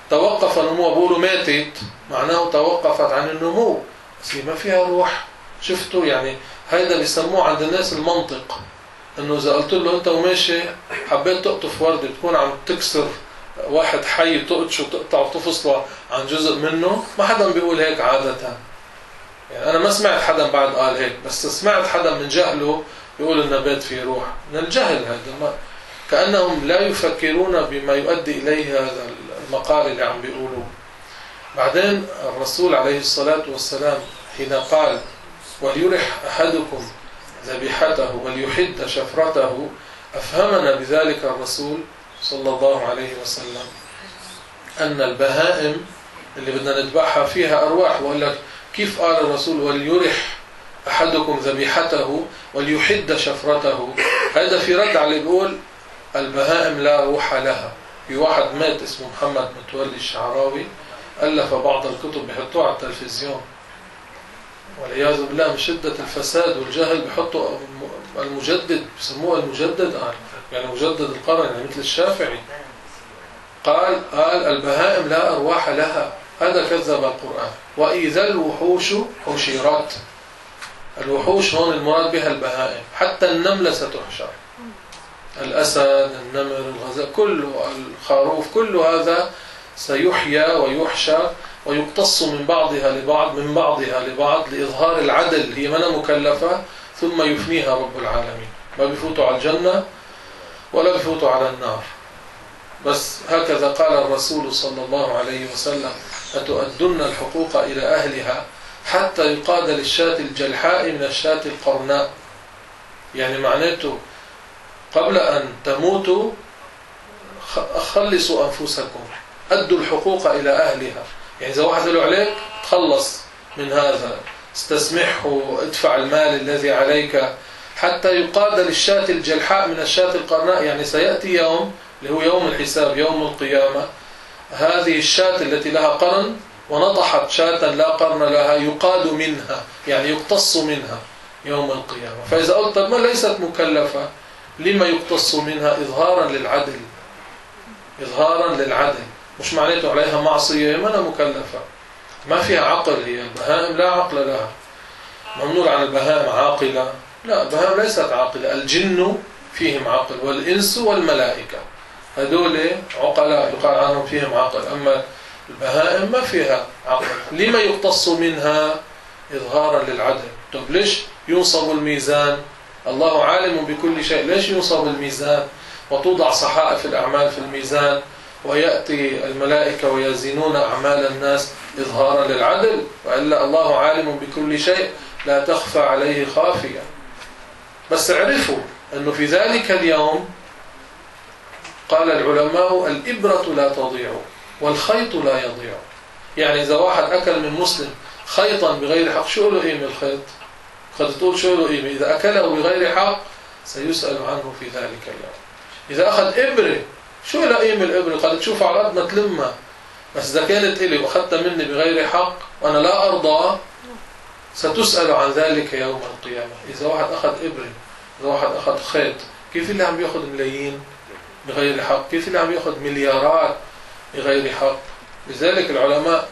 Speaker 1: توقف النمو، بقولوا ماتت معناه توقفت عن النمو، بس ما فيها روح. شفتوا يعني هيدا بيسموه عند الناس المنطق، انه اذا قلت له انت وماشي حبيت تقطف وردة بتكون عم تكسر واحد حي، تقطشه وتقطع وتفصله عن جزء منه. ما حدا بيقول هيك عادة، يعني انا ما سمعت حدا بعد قال هيك، بس سمعت حدا من جهله يقول النبات فيه روح. من الجهل هذا، كأنهم لا يفكرون بما يؤدي إليه هذا المقال اللي عم بيقولوه. بعدين الرسول عليه الصلاة والسلام حين قال وليرح أحدكم ذبيحته وليحد شفرته، أفهمنا بذلك الرسول صلى الله عليه وسلم أن البهائم اللي بدنا نذبحها فيها أرواح. وقال لك كيف قال الرسول وليرح أحدكم ذبيحته وليحد شفرته؟ هذا في رد على اللي بيقول البهائم لا روح لها. في واحد مات اسمه محمد متولي الشعراوي، ألف بعض الكتب بيحطوها على التلفزيون، والعياذ بالله من شدة الفساد والجهل بيحطوا المجدد، بيسموه المجدد، يعني مجدد القرن، يعني مثل الشافعي. قال البهائم لا أرواح لها، هذا كذب القرآن. وإذا الوحوش حشرت، الوحوش هون المراد بها البهائم، حتى النملة ستحشر، الأسد، النمر، الغزال، كله، الخروف، كل هذا سيحيى ويحشى ويقتص من بعضها لبعض لإظهار العدل. هي منا مكلفة، ثم يفنيها رب العالمين، ما بيفوتوا على الجنة ولا بيفوتوا على النار. بس هكذا قال الرسول صلى الله عليه وسلم لتؤدن الحقوق إلى أهلها حتى يقاد للشاة الجلحاء من الشاة القرناء. يعني معناته قبل أن تموتوا خلصوا أنفسكم، أدوا الحقوق إلى أهلها. يعني إذا واحد له عليك تخلص من هذا، استسمحه، ادفع المال الذي عليك، حتى يقاد للشاة الجلحاء من الشاة القرناء. يعني سيأتي يوم اللي هو يوم الحساب، يوم القيامة، هذه الشاة التي لها قرن ونطحت شاة لا قرن لها يقاد منها، يعني يقتص منها يوم القيامة. فإذا قلت ما ليست مكلفة، لما يقتص منها؟ إظهارا للعدل، إظهارا للعدل. مش معناته عليها معصية، ما أنا مكلفة، ما فيها عقل. هي البهائم لا عقل لها. ممنوع عن البهائم عاقلة؟ لا، البهائم ليست عاقلة. الجن فيهم عقل، والإنس والملائكة هذول عقلاء يقال عنهم فيهم عقل، أما البهائم ما فيها عقل. لما يقتص منها؟ إظهارا للعدل. طب ليش ينصب الميزان؟ الله عالم بكل شيء، ليش ينصب الميزان وتوضع صحائف الأعمال في الميزان ويأتي الملائكة ويزنون أعمال الناس؟ إظهارا للعدل، وإلا الله عالم بكل شيء لا تخفى عليه خافية. بس عرفوا أنه في ذلك اليوم قال العلماء الإبرة لا تضيع والخيط لا يضيع. يعني إذا واحد أكل من مسلم خيطا بغير حق، شو له قيمة الخيط؟ قد تقول شو له قيمة؟ إذا أكله بغير حق سيسأل عنه في ذلك اليوم. إذا أخذ إبرة، شو له قيمة الإبرة؟ قد تشوف على الأرض ما تلمها، بس إذا كانت إلي وأخذتها مني بغير حق وأنا لا أرضى ستسأل عن ذلك يوم القيامة. إذا واحد أخذ إبرة، إذا واحد أخذ خيط، كيف اللي عم يأخذ ملايين بغير حق؟ كيف اللي عم يأخذ مليارات بغير حق؟ لذلك العلماء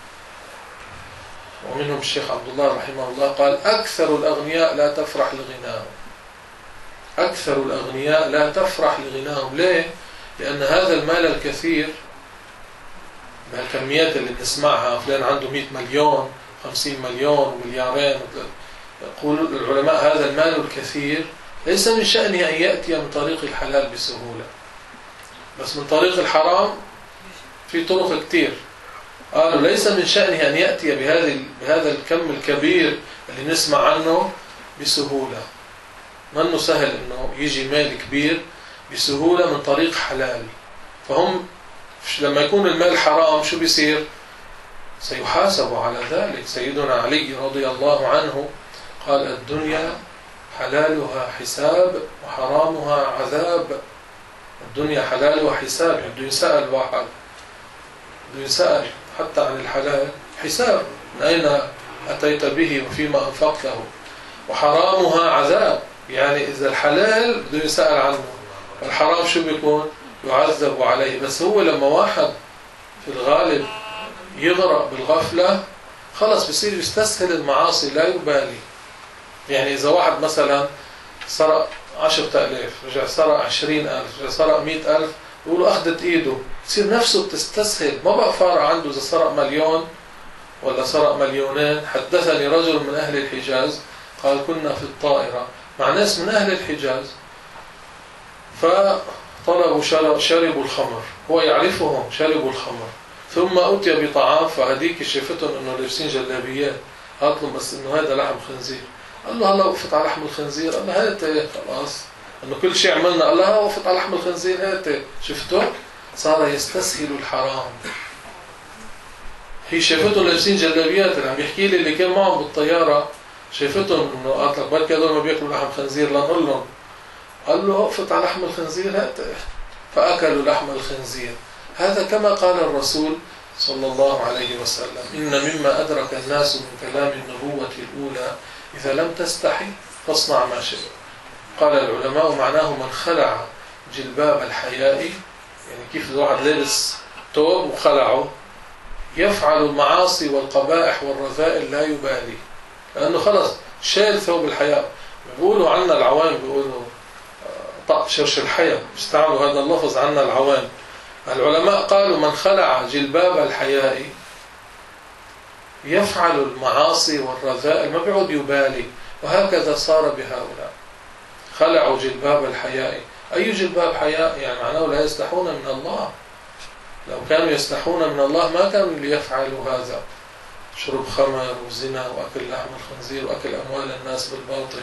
Speaker 1: ومنهم الشيخ عبد الله رحمه الله قال أكثر الأغنياء لا تفرح لغناهم. أكثر الأغنياء لا تفرح لغناهم. ليه؟ لأن هذا المال الكثير، بالكميات اللي بنسمعها، فلان عنده 100 مليون 50 مليون مليارين، يقول العلماء هذا المال الكثير ليس من شأنه أن يأتي من طريق الحلال بسهولة، بس من طريق الحرام في طرق كتير. قالوا ليس من شأنه أن يأتي بهذا الكم الكبير اللي نسمع عنه بسهولة. ما أنه سهل أنه يجي مال كبير بسهولة من طريق حلال. فهم لما يكون المال حرام شو بيصير؟ سيحاسب على ذلك. سيدنا علي رضي الله عنه قال الدنيا حلالها حساب وحرامها عذاب. الدنيا حلالها حساب، بده يسأل واحد، بده يسأل حتى عن الحلال حساب، من أين أتيت به وفيما أنفقته. وحرامها عذاب، يعني إذا الحلال بده يسأل عنه، والحرام شو بيكون؟ يعذب عليه. بس هو لما واحد في الغالب يغرق بالغفلة خلص بصير يستسهل المعاصي لا يبالي. يعني إذا واحد مثلا سرق 10,000 رجع سرق 20,000 رجع سرق 100,000 يقولوا أخذت إيده، تصير نفسه بتستسهل، ما بقى فارق عنده إذا سرق 1,000,000 ولا سرق 2,000,000. حدثني رجل من أهل الحجاز قال كنا في الطائرة مع ناس من أهل الحجاز فطلبوا شربوا الخمر، هو يعرفهم شربوا الخمر، ثم أتي بطعام فهديك شافتهم إنه لابسين جلابيات، قالت له بس إنه هذا لحم خنزير. قال له هلا وقفت على لحم الخنزير؟ قال له هات خلاص إنه كل شيء عملنا. قال له وقفت على لحم الخنزير هات شفته؟ صار يستسهل الحرام. هي شافتهم لابسين جلابيات، اللي عم يحكي لي اللي كان معهم بالطيارة شافتهم إنه قالت لك بركي هذول ما بياكلوا لحم خنزير لنقول لهم. قال له وقفت على لحم الخنزير هات، فأكلوا لحم الخنزير. هذا كما قال الرسول صلى الله عليه وسلم إن مما أدرك الناس من كلام النبوة الأولى إذا لم تستحي فاصنع ما شئت. قال العلماء معناه من خلع جلباب الحياء، يعني كيف الواحد لابس ثوب وخلعه، يفعل المعاصي والقبائح والرذائل لا يبالي، لأنه خلص شال ثوب الحياء. بيقولوا عنا العوام بيقولوا طق شرش الحياء، بيستعملوا هذا اللفظ عنا العوام. العلماء قالوا من خلع جلباب الحياء يفعل المعاصي والرذائل ما بيعود يبالي. وهكذا صار بهؤلاء، خلعوا جلباب الحياء. أي جلباب حياء؟ يعني معناه لا يستحون من الله. لو كانوا يستحون من الله ما كانوا ليفعلوا هذا، شرب خمر وزنا وأكل لحم الخنزير وأكل أموال الناس بالباطل.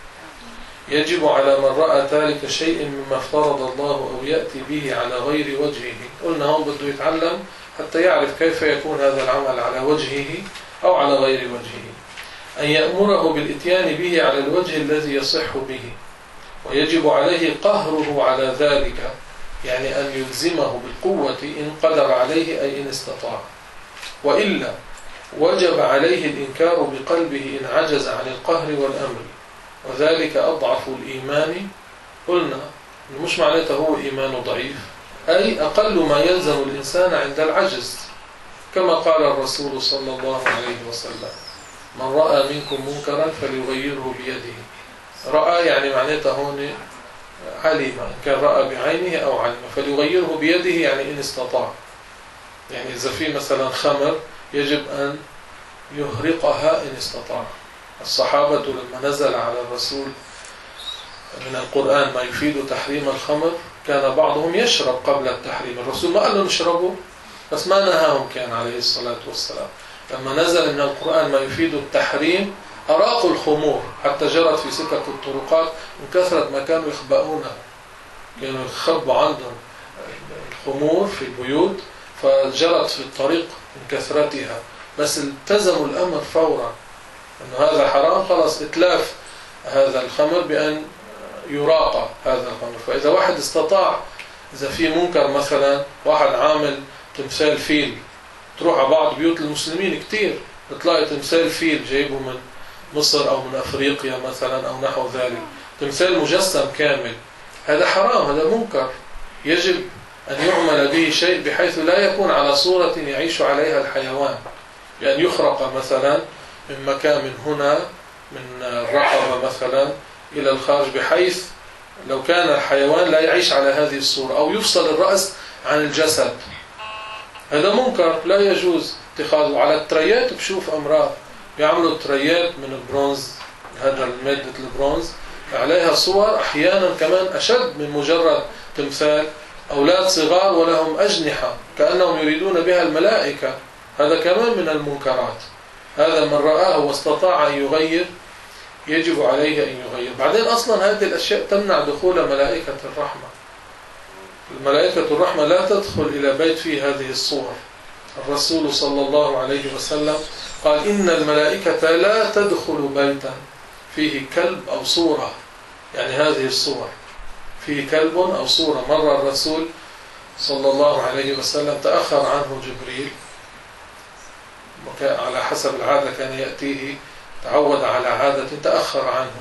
Speaker 1: يجب على من رأى تارك شيء مما افترض الله أو يأتي به على غير وجهه، قلنا هون بده يتعلم حتى يعرف كيف يكون هذا العمل على وجهه أو على غير وجهه، أن يأمره بالإتيان به على الوجه الذي يصح به، ويجب عليه قهره على ذلك، يعني أن يلزمه بالقوة إن قدر عليه أي إن استطاع، وإلا وجب عليه الإنكار بقلبه إن عجز عن القهر والأمر، وذلك أضعف الإيمان. قلنا مش معناته هو إيمان ضعيف، أي أقل ما يلزم الإنسان عند العجز، كما قال الرسول صلى الله عليه وسلم من رأى منكم منكرا فليغيره بيده. رأى يعني معناته هون علم، كان رأى بعينه أو علم، فليغيره بيده يعني إن استطاع. يعني إذا في مثلا خمر يجب أن يهرقها إن استطاع. الصحابة لما نزل على الرسول من القرآن ما يفيد تحريم الخمر كان بعضهم يشرب قبل التحريم، الرسول ما قال لهم اشربوا بس ما نهاهم كان عليه الصلاة والسلام. لما نزل من القرآن ما يفيد التحريم أراقوا الخمور حتى جرت في سكك الطرقات من كثرة ما كانوا يخبؤونها، كانوا يخبوا عندهم الخمور في البيوت فجرت في الطريق من كثرتها، بس التزموا الأمر فورا أنه هذا حرام، خلاص اتلاف هذا الخمر بأن يراقى هذا الخمر. فإذا واحد استطاع، إذا في منكر مثلا واحد عامل تمثال فيل، تروح على بعض بيوت المسلمين كتير تلاقي تمثال فيل جايبه من مصر أو من أفريقيا مثلا أو نحو ذلك، تمثال مجسم كامل، هذا حرام، هذا منكر، يجب أن يعمل به شيء بحيث لا يكون على صورة يعيش عليها الحيوان، يعني يخرق مثلا من مكان من هنا من الرقبة مثلا إلى الخارج بحيث لو كان الحيوان لا يعيش على هذه الصورة، أو يفصل الرأس عن الجسد، هذا منكر لا يجوز اتخاذه. على التريات بشوف أمراض يعملوا تريات من البرونز، هذا المادة البرونز عليها صور أحيانا كمان أشد من مجرد تمثال، أولاد صغار ولهم أجنحة كأنهم يريدون بها الملائكة، هذا كمان من المنكرات. هذا من رآه واستطاع أن يغير يجب عليه أن يغير. بعدين أصلا هذه الأشياء تمنع دخول ملائكة الرحمة، الملائكة الرحمة لا تدخل إلى بيت فيه هذه الصور. الرسول صلى الله عليه وسلم قال إن الملائكة لا تدخل بيتا فيه كلب أو صورة، يعني هذه الصور فيه كلب أو صورة. مر الرسول صلى الله عليه وسلم تأخر عنه جبريل، على حسب العادة كان يأتيه، تعود على عادة تأخر عنه،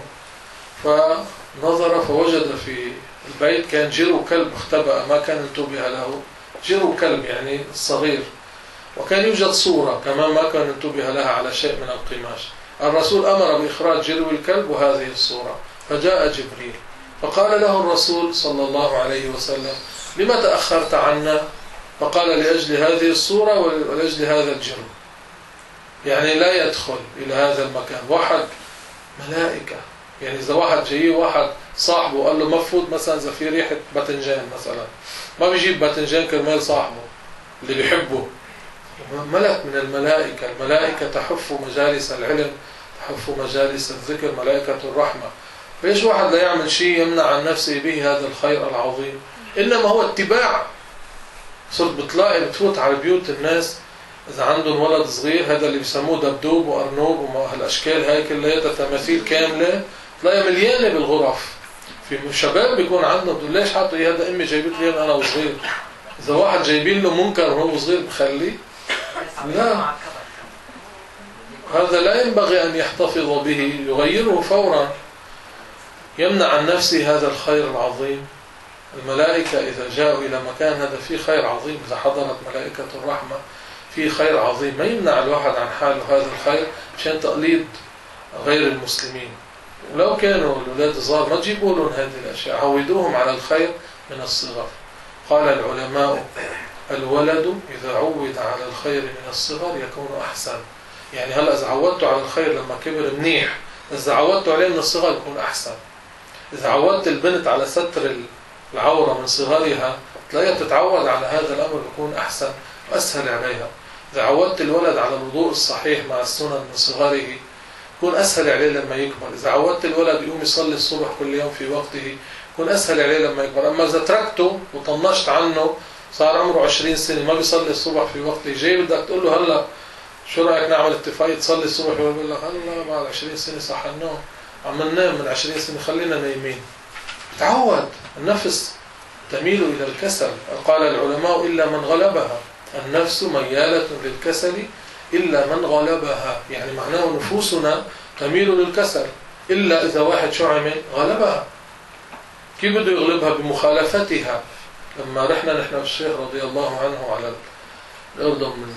Speaker 1: فنظر فوجد في البيت كان جرو كلب اختبأ ما كان انتبه له، جرو كلب يعني الصغير، وكان يوجد صورة كمان ما كان انتبه لها على شيء من القماش. الرسول أمر بإخراج جرو الكلب وهذه الصورة، فجاء جبريل فقال له الرسول صلى الله عليه وسلم: لما تأخرت عنا؟ فقال: لأجل هذه الصورة ولأجل هذا الجرو. يعني لا يدخل إلى هذا المكان واحد ملائكة. يعني إذا واحد جاي واحد صاحبه قال له مفروض مثلا إذا في ريحة باذنجان مثلا، ما بيجيب باذنجان كرمال صاحبه اللي بيحبه. ملك من الملائكة. الملائكة تحف مجالس العلم، تحف مجالس الذكر، ملائكة الرحمة. فإيش واحد لا يعمل شيء يمنع عن نفسه به هذا الخير العظيم؟ إنما هو اتباع. صرت بتفوت على بيوت الناس إذا عندهم ولد صغير، هذا اللي بيسموه دبدوب وأرنوب وهالأشكال هاي كلها تماثيل كاملة، تلاقيها مليانة بالغرف. في شباب بيكون عندهم بتقول ليش حاطوا هذا؟ أمي جايبت لي أنا وصغير. إذا واحد جايبين له منكر وهو صغير بخليه؟ لا، هذا لا ينبغي أن يحتفظ به، يغيره فورا، يمنع عن نفسه هذا الخير العظيم. الملائكة إذا جاءوا إلى مكان هذا فيه خير عظيم، إذا حضرت ملائكة الرحمة فيه خير عظيم، ما يمنع الواحد عن حاله هذا الخير مشان تقليد غير المسلمين. ولو كانوا الأولاد صغار ما تجيبوا لهم هذه الأشياء، عودوهم على الخير من الصغر. قال العلماء: الولد إذا عود على الخير من الصغر يكون أحسن. يعني هلأ إذا عودته على الخير لما كبر منيح، إذا عودته عليه من الصغر يكون أحسن. إذا عودت البنت على ستر العورة من صغرها تلاقيها تتعود على هذا الأمر يكون أحسن وأسهل عليها. إذا عودت الولد على الوضوء الصحيح مع السنن من صغره يكون أسهل عليه لما يكبر. إذا عودت الولد يقوم يصلي الصبح كل يوم في وقته يكون أسهل عليه لما يكبر. أما إذا تركته وطنشت عنه صار عمره 20 سنة ما بيصلي الصبح في وقته، جاي بدك تقول له هلا شو رأيك نعمل اتفاقية تصلي الصبح؟ يقول لك هلا بعد 20 سنة صح النوم، عم ننام من 20 سنة خلينا نايمين. تعود النفس تميل إلى الكسل. قال العلماء: إلا من غلبها. النفس ميالة للكسل إلا من غلبها. يعني معناه نفوسنا تميل للكسل إلا إذا واحد شو عمل؟ غلبها. كيف بده يغلبها؟ بمخالفتها. لما رحنا نحن والشيخ رضي الله عنه على الأردن من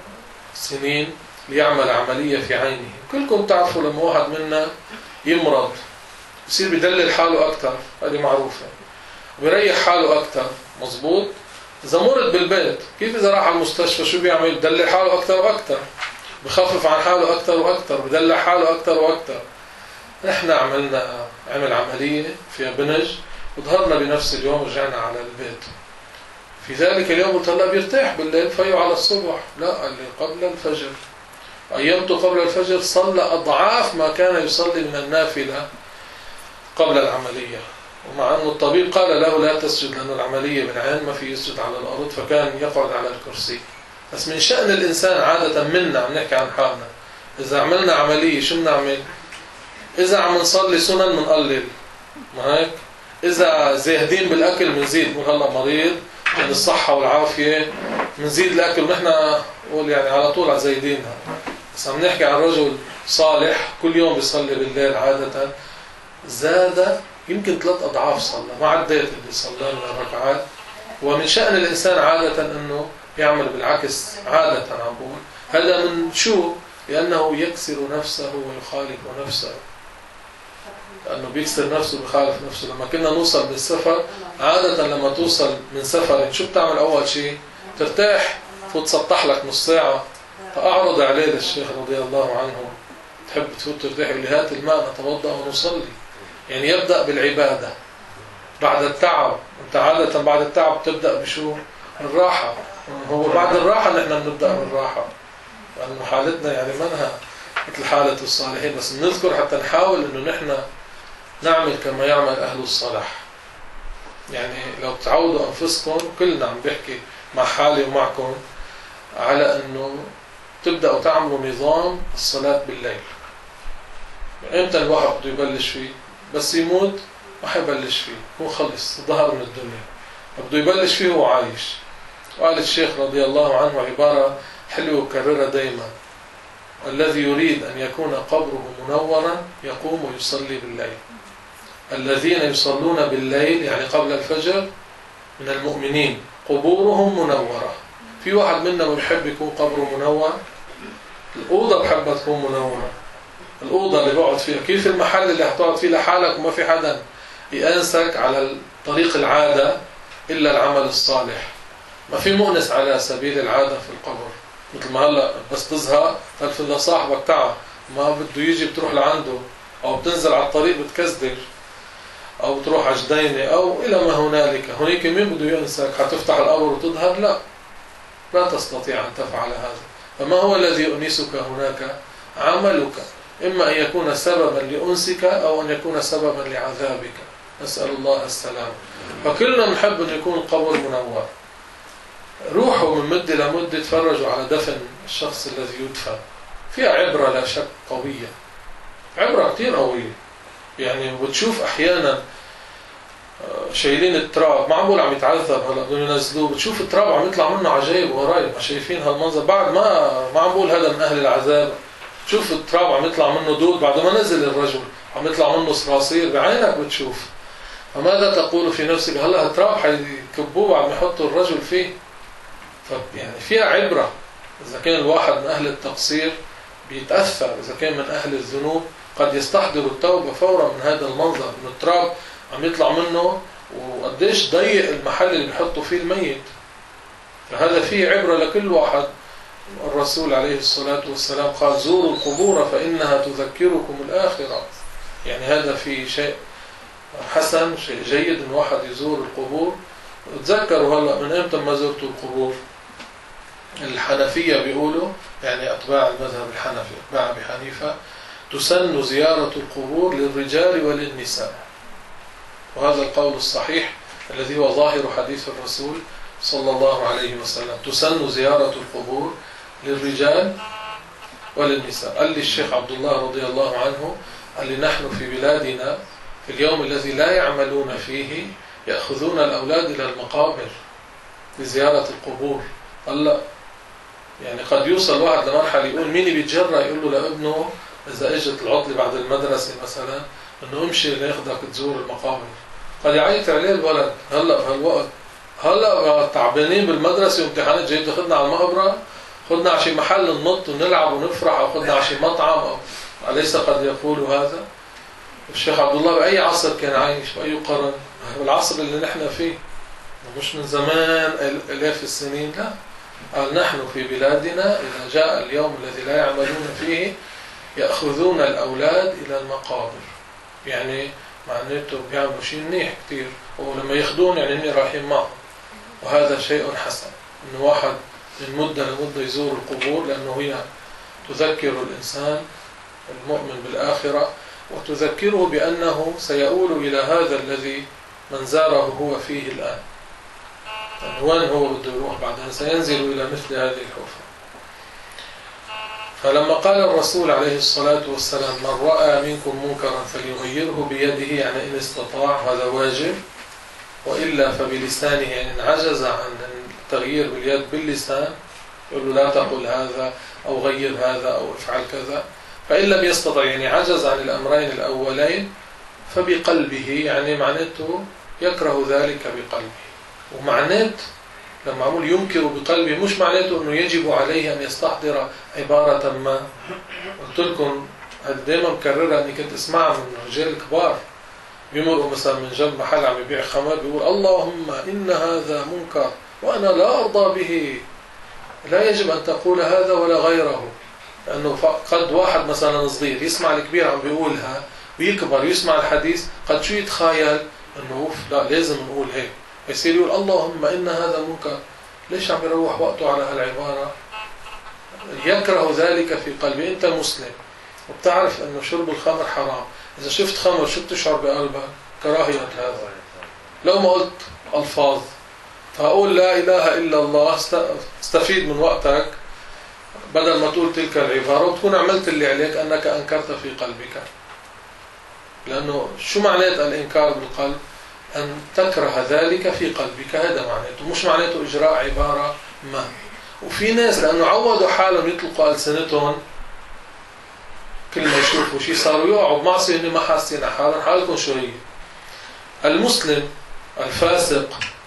Speaker 1: سنين ليعمل عملية في عينه، كلكم تعرفوا لما واحد منا يمرض يصير بيدلل حاله أكتر، هذه معروفة، وبيريح حاله أكتر، مظبوط. إذا مرض بالبيت كيف إذا راح على المستشفى شو بيعمل؟ بدلل حاله أكتر وأكتر، بخفف عن حاله أكتر وأكتر، بدلع حاله أكتر وأكتر. نحن عمل عملية فيها بنج وظهرنا بنفس اليوم ورجعنا على البيت. في ذلك اليوم قلت له بيرتاح بالليل فيه على الصبح. لا، قال لي قبل الفجر. أيامته قبل الفجر صلى أضعاف ما كان يصلي من النافلة قبل العملية. ومع أنه الطبيب قال له لا تسجد لأن العملية بالعين ما في يسجد على الأرض، فكان يقعد على الكرسي. بس من شأن الإنسان عادة منا عم نحكي عن حالنا، إذا عملنا عملية شو بنعمل؟ إذا عم نصلي سنن بنقلل، ما هيك؟ إذا زاهدين بالأكل بنزيد، بنقول هلا مريض من الصحة والعافية بنزيد الأكل، ونحن نقول يعني على طول زايدينها. بس عم نحكي عن رجل صالح كل يوم بيصلي بالليل عادة، زاد يمكن 3 أضعاف صلى، ما عديت اللي صلى من الركعات. ومن شأن الإنسان عادة أنه يعمل بالعكس، عادة عم بقول هذا من شو؟ لأنه يكسر نفسه ويخالف نفسه، لأنه بيكسر نفسه وبيخالف نفسه. لما كنا نوصل بالسفر عادة لما توصل من سفر شو بتعمل أول شيء؟ ترتاح، تسطح لك نص ساعة. فأعرض عليه للشيخ رضي الله عنه: تحب تفوت ترتاح؟ يقول لي هات الماء نتوضأ ونصلي. يعني يبدأ بالعبادة بعد التعب. انت عادة بعد التعب تبدأ بشو؟ الراحة. هو بعد الراحة نحن بنبدأ بالراحة، لأنه حالتنا يعني منها مثل حالة الصالحين، بس بنذكر حتى نحاول انه نحن نعمل كما يعمل أهل الصلاح. يعني لو تعودوا أنفسكم، كلنا عم بحكي مع حالي ومعكم، على أنه تبدأوا تعملوا نظام الصلاة بالليل. إمتى الواحد بده يبلش فيه؟ بس يموت ما حيبلش فيه، هو خلص ظهر من الدنيا، بده يبلش فيه وهو عايش. وقال الشيخ رضي الله عنه عبارة حلوة وكررها دايما: الذي يريد أن يكون قبره منورا يقوم ويصلي بالليل. الذين يصلون بالليل يعني قبل الفجر من المؤمنين قبورهم منورة. في واحد منا ما بيحب يكون قبره منور؟ الأوضة بحبها تكون منورة. الأوضة اللي بقعد فيها، كيف المحل اللي هتقعد فيه لحالك وما في حدا يأنسك على طريق العادة إلا العمل الصالح. ما في مؤنس على سبيل العادة في القبر، مثل ما هلأ بس تزهق تلفن لصاحبك تعال، ما بده يجي بتروح لعنده، أو بتنزل على الطريق بتكزدر، أو تروح عجدينة، أو إلى ما هنالك. هناك مين بده يأنسك؟ حتفتح القبر وتظهر؟ لا، لا تستطيع أن تفعل هذا. فما هو الذي يؤنسك هناك؟ عملك، إما أن يكون سببا لأنسك أو أن يكون سببا لعذابك. نسأل الله السلام. فكلنا نحب أن يكون القبر منور. روحوا من مدة لمدة تفرجوا على دفن الشخص الذي يدفن، فيها عبرة لا شك قوية، عبرة كتير قوية. يعني بتشوف أحيانا شايلين التراب، معقول عم يتعذب هلا بدهم ينزلوه، بتشوف التراب عم يطلع منه عجائب وراي. ما شايفين هالمنظر؟ بعد ما عم بقول هذا من أهل العذاب، تشوف التراب عم يطلع منه دود بعد ما نزل الرجل، عم يطلع منه صراصير بعينك بتشوف. فماذا تقول في نفسك؟ هلا التراب حيكبوه بعد ما يحطوا الرجل فيه. يعني فيها عبرة. إذا كان الواحد من أهل التقصير بيتأثر، إذا كان من أهل الذنوب قد يستحضر التوبة فورا من هذا المنظر، من التراب عم يطلع منه وقديش ضيق المحل اللي بيحطوا فيه الميت. فهذا فيه عبرة لكل واحد. الرسول عليه الصلاة والسلام قال زوروا القبور فإنها تذكركم الآخرة. يعني هذا فيه شيء حسن، شيء جيد أن واحد يزور القبور. تذكروا هلأ من إمتى ما زرتوا القبور؟ الحنفية بيقولوا، يعني أتباع المذهب الحنفي، أتباع أبي حنيفة، تسن زيارة القبور للرجال وللنساء. وهذا القول الصحيح الذي هو ظاهر حديث الرسول صلى الله عليه وسلم، تسن زيارة القبور للرجال وللنساء. قال لي الشيخ عبد الله رضي الله عنه، قال لي نحن في بلادنا في اليوم الذي لا يعملون فيه يأخذون الأولاد إلى المقابر لزيارة القبور. قال لا، يعني قد يوصل واحد لمرحلة يقول مين بيتجرأ يقول له لابنه إذا اجت العطلة بعد المدرسة مثلا إنه امشي لياخدك تزور المقابر. قد يعيط عليه الولد هلا بهالوقت، هلا تعبانين بالمدرسة وامتحانات، جاي تاخذنا على المقبرة، خذنا على شي محل ننط ونلعب ونفرح، أو خذنا على شي مطعم، أو أليس قد يقول هذا؟ الشيخ عبد الله بأي عصر كان عايش؟ بأي قرن؟ العصر اللي نحن فيه، مش من زمان آلاف السنين. لا، قال نحن في بلادنا إذا جاء اليوم الذي لا يعملون فيه يأخذون الأولاد إلى المقابر. يعني معناته بيعملوا شيء منيح كتير، ولما ياخذون يعني إني رايحين معهم. وهذا شيء حسن، إنه واحد من مدة لمدة يزور القبور، لأنه هي تذكر الإنسان المؤمن بالآخرة، وتذكره بأنه سيؤول إلى هذا الذي من زاره هو فيه الآن. يعني وين هو بده يروح بعدين؟ سينزل إلى مثل هذه الحفرة. فلما قال الرسول عليه الصلاة والسلام من رأى منكم منكرا فليغيره بيده، يعني إن استطاع، هذا واجب، وإلا فبلسانه، يعني إن عجز عن التغيير باليد باللسان يقول له لا تقل هذا أو غير هذا أو افعل كذا. فإن لم يستطع، يعني عجز عن الأمرين الأولين، فبقلبه، يعني معناته يكره ذلك بقلبه. ومعنات لما عمول ينكر بقلبه مش معناته أنه يجب عليه أن يستحضر عبارة ما. قلت لكم دائما مكررة أني كنت أسمعها من رجال كبار بيمرقوا مثلا من جنب محل عم يبيع خمر، بيقول اللهم إن هذا منكر وأنا لا أرضى به. لا يجب أن تقول هذا ولا غيره، لأنه قد واحد مثلا صغير يسمع الكبير عم بيقولها ويكبر يسمع الحديث، قد شو يتخيل أنه لا لازم نقول هيك، يصير يقول اللهم إن هذا منكر. ليش عم يروح وقته على هالعبارة؟ يكره ذلك في قلبه. أنت مسلم وبتعرف أنه شرب الخمر حرام، إذا شفت خمر شو بتشعر بقلبك؟ كراهية هذا. لو ما قلت ألفاظ فأقول لا إله إلا الله، استفيد من وقتك بدل ما تقول تلك العبارة، وتكون عملت اللي عليك أنك أنكرت في قلبك. لأنه شو معنات الإنكار بالقلب؟ أن تكره ذلك في قلبك، هذا معناته، مش معناته إجراء عبارة ما. وفي ناس لأنه عودوا حالهم يطلقوا ألسنتهم كل ما يشوفوا شيء صاروا يقعوا بمعصية إني ما حاسين حالهم. حالكم شو هي؟ المسلم الفاسق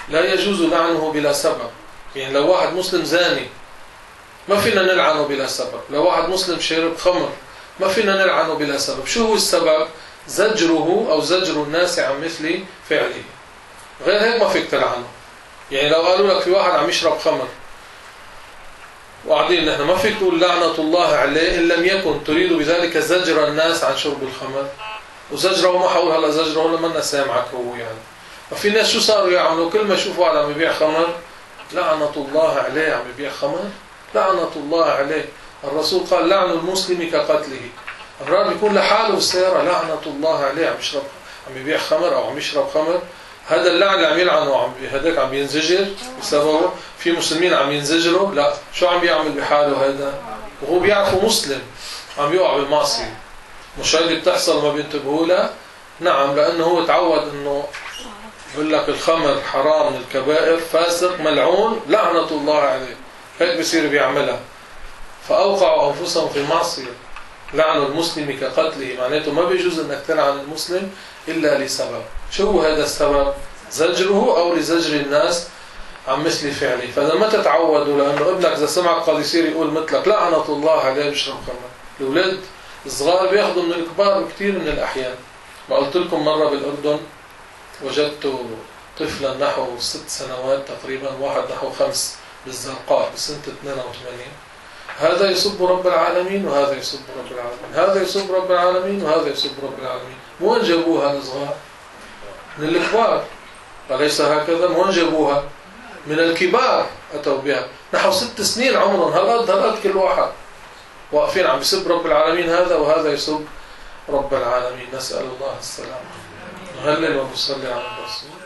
Speaker 1: لا يجوز لعنه بلا سبب. يعني لو واحد مسلم زاني ما فينا نلعنه بلا سبب. لو واحد مسلم شرب خمر ما فينا نلعنه بلا سبب. شو هو السبب؟ زجره أو زجر الناس عن مثل فعله. غير هيك ما فيك تلعنه. يعني لو قالوا لك في واحد عم يشرب خمر وقاعدين نحن، ما فيك تقول لعنة الله عليه إن لم يكن تريد بذلك زجر الناس عن شرب الخمر. وزجره ما حقول هلا زجره لما أنا سامعك هو يعني. ففي ناس شو صاروا يعملوا؟ كل ما يشوفوا واحد عم يبيع خمر لعنة الله عليه عم يبيع خمر، لعنة الله عليه. الرسول قال لعن المسلم كقتله. الرجل بيكون لحاله بالسيارة لعنة الله عليه عم يبيع خمر أو عم يشرب خمر. هذا اللعن اللي عم يلعنه هذاك عم ينزجر بسببه. في مسلمين عم ينزجروا، لا شو عم يعمل بحاله هذا؟ وهو بيعرفه مسلم عم يقع بالمعصية. مش هذه بتحصل ما بينتبهوا لها؟ نعم، لأنه هو تعود إنه بقول لك الخمر حرام من الكبائر، فاسق ملعون لعنة الله عليه، هيك بصير بيعملها. فأوقعوا أنفسهم في المعصية. لعن المسلم كقتله، معناته ما بيجوز انك تلعن المسلم الا لسبب. شو هو هذا السبب؟ زجره او لزجر الناس عن مثل فعله. فاذا ما تتعودوا، لانه ابنك اذا سمعك قد يصير يقول مثلك لعنة الله عليه بيشرب خمر. الاولاد الصغار بياخذوا من الكبار بكثير من الاحيان. وقلت لكم مره بالاردن وجدت طفلا نحو 6 سنوات تقريبا، واحد نحو 5 بالزرقاء بسنة 82. هذا يسب رب العالمين وهذا يسب رب العالمين، هذا يسب رب العالمين وهذا يسب رب العالمين. وين جابوها الصغار؟ من الكبار. أليس هكذا؟ وين جابوها؟ من الكبار أتوا بها. نحو 6 سنين عمرهم، هالقد كل واحد واقفين عم يسب رب العالمين هذا وهذا يسب رب العالمين. نسأل الله السلامة. نهلل ونصلي على الرسول.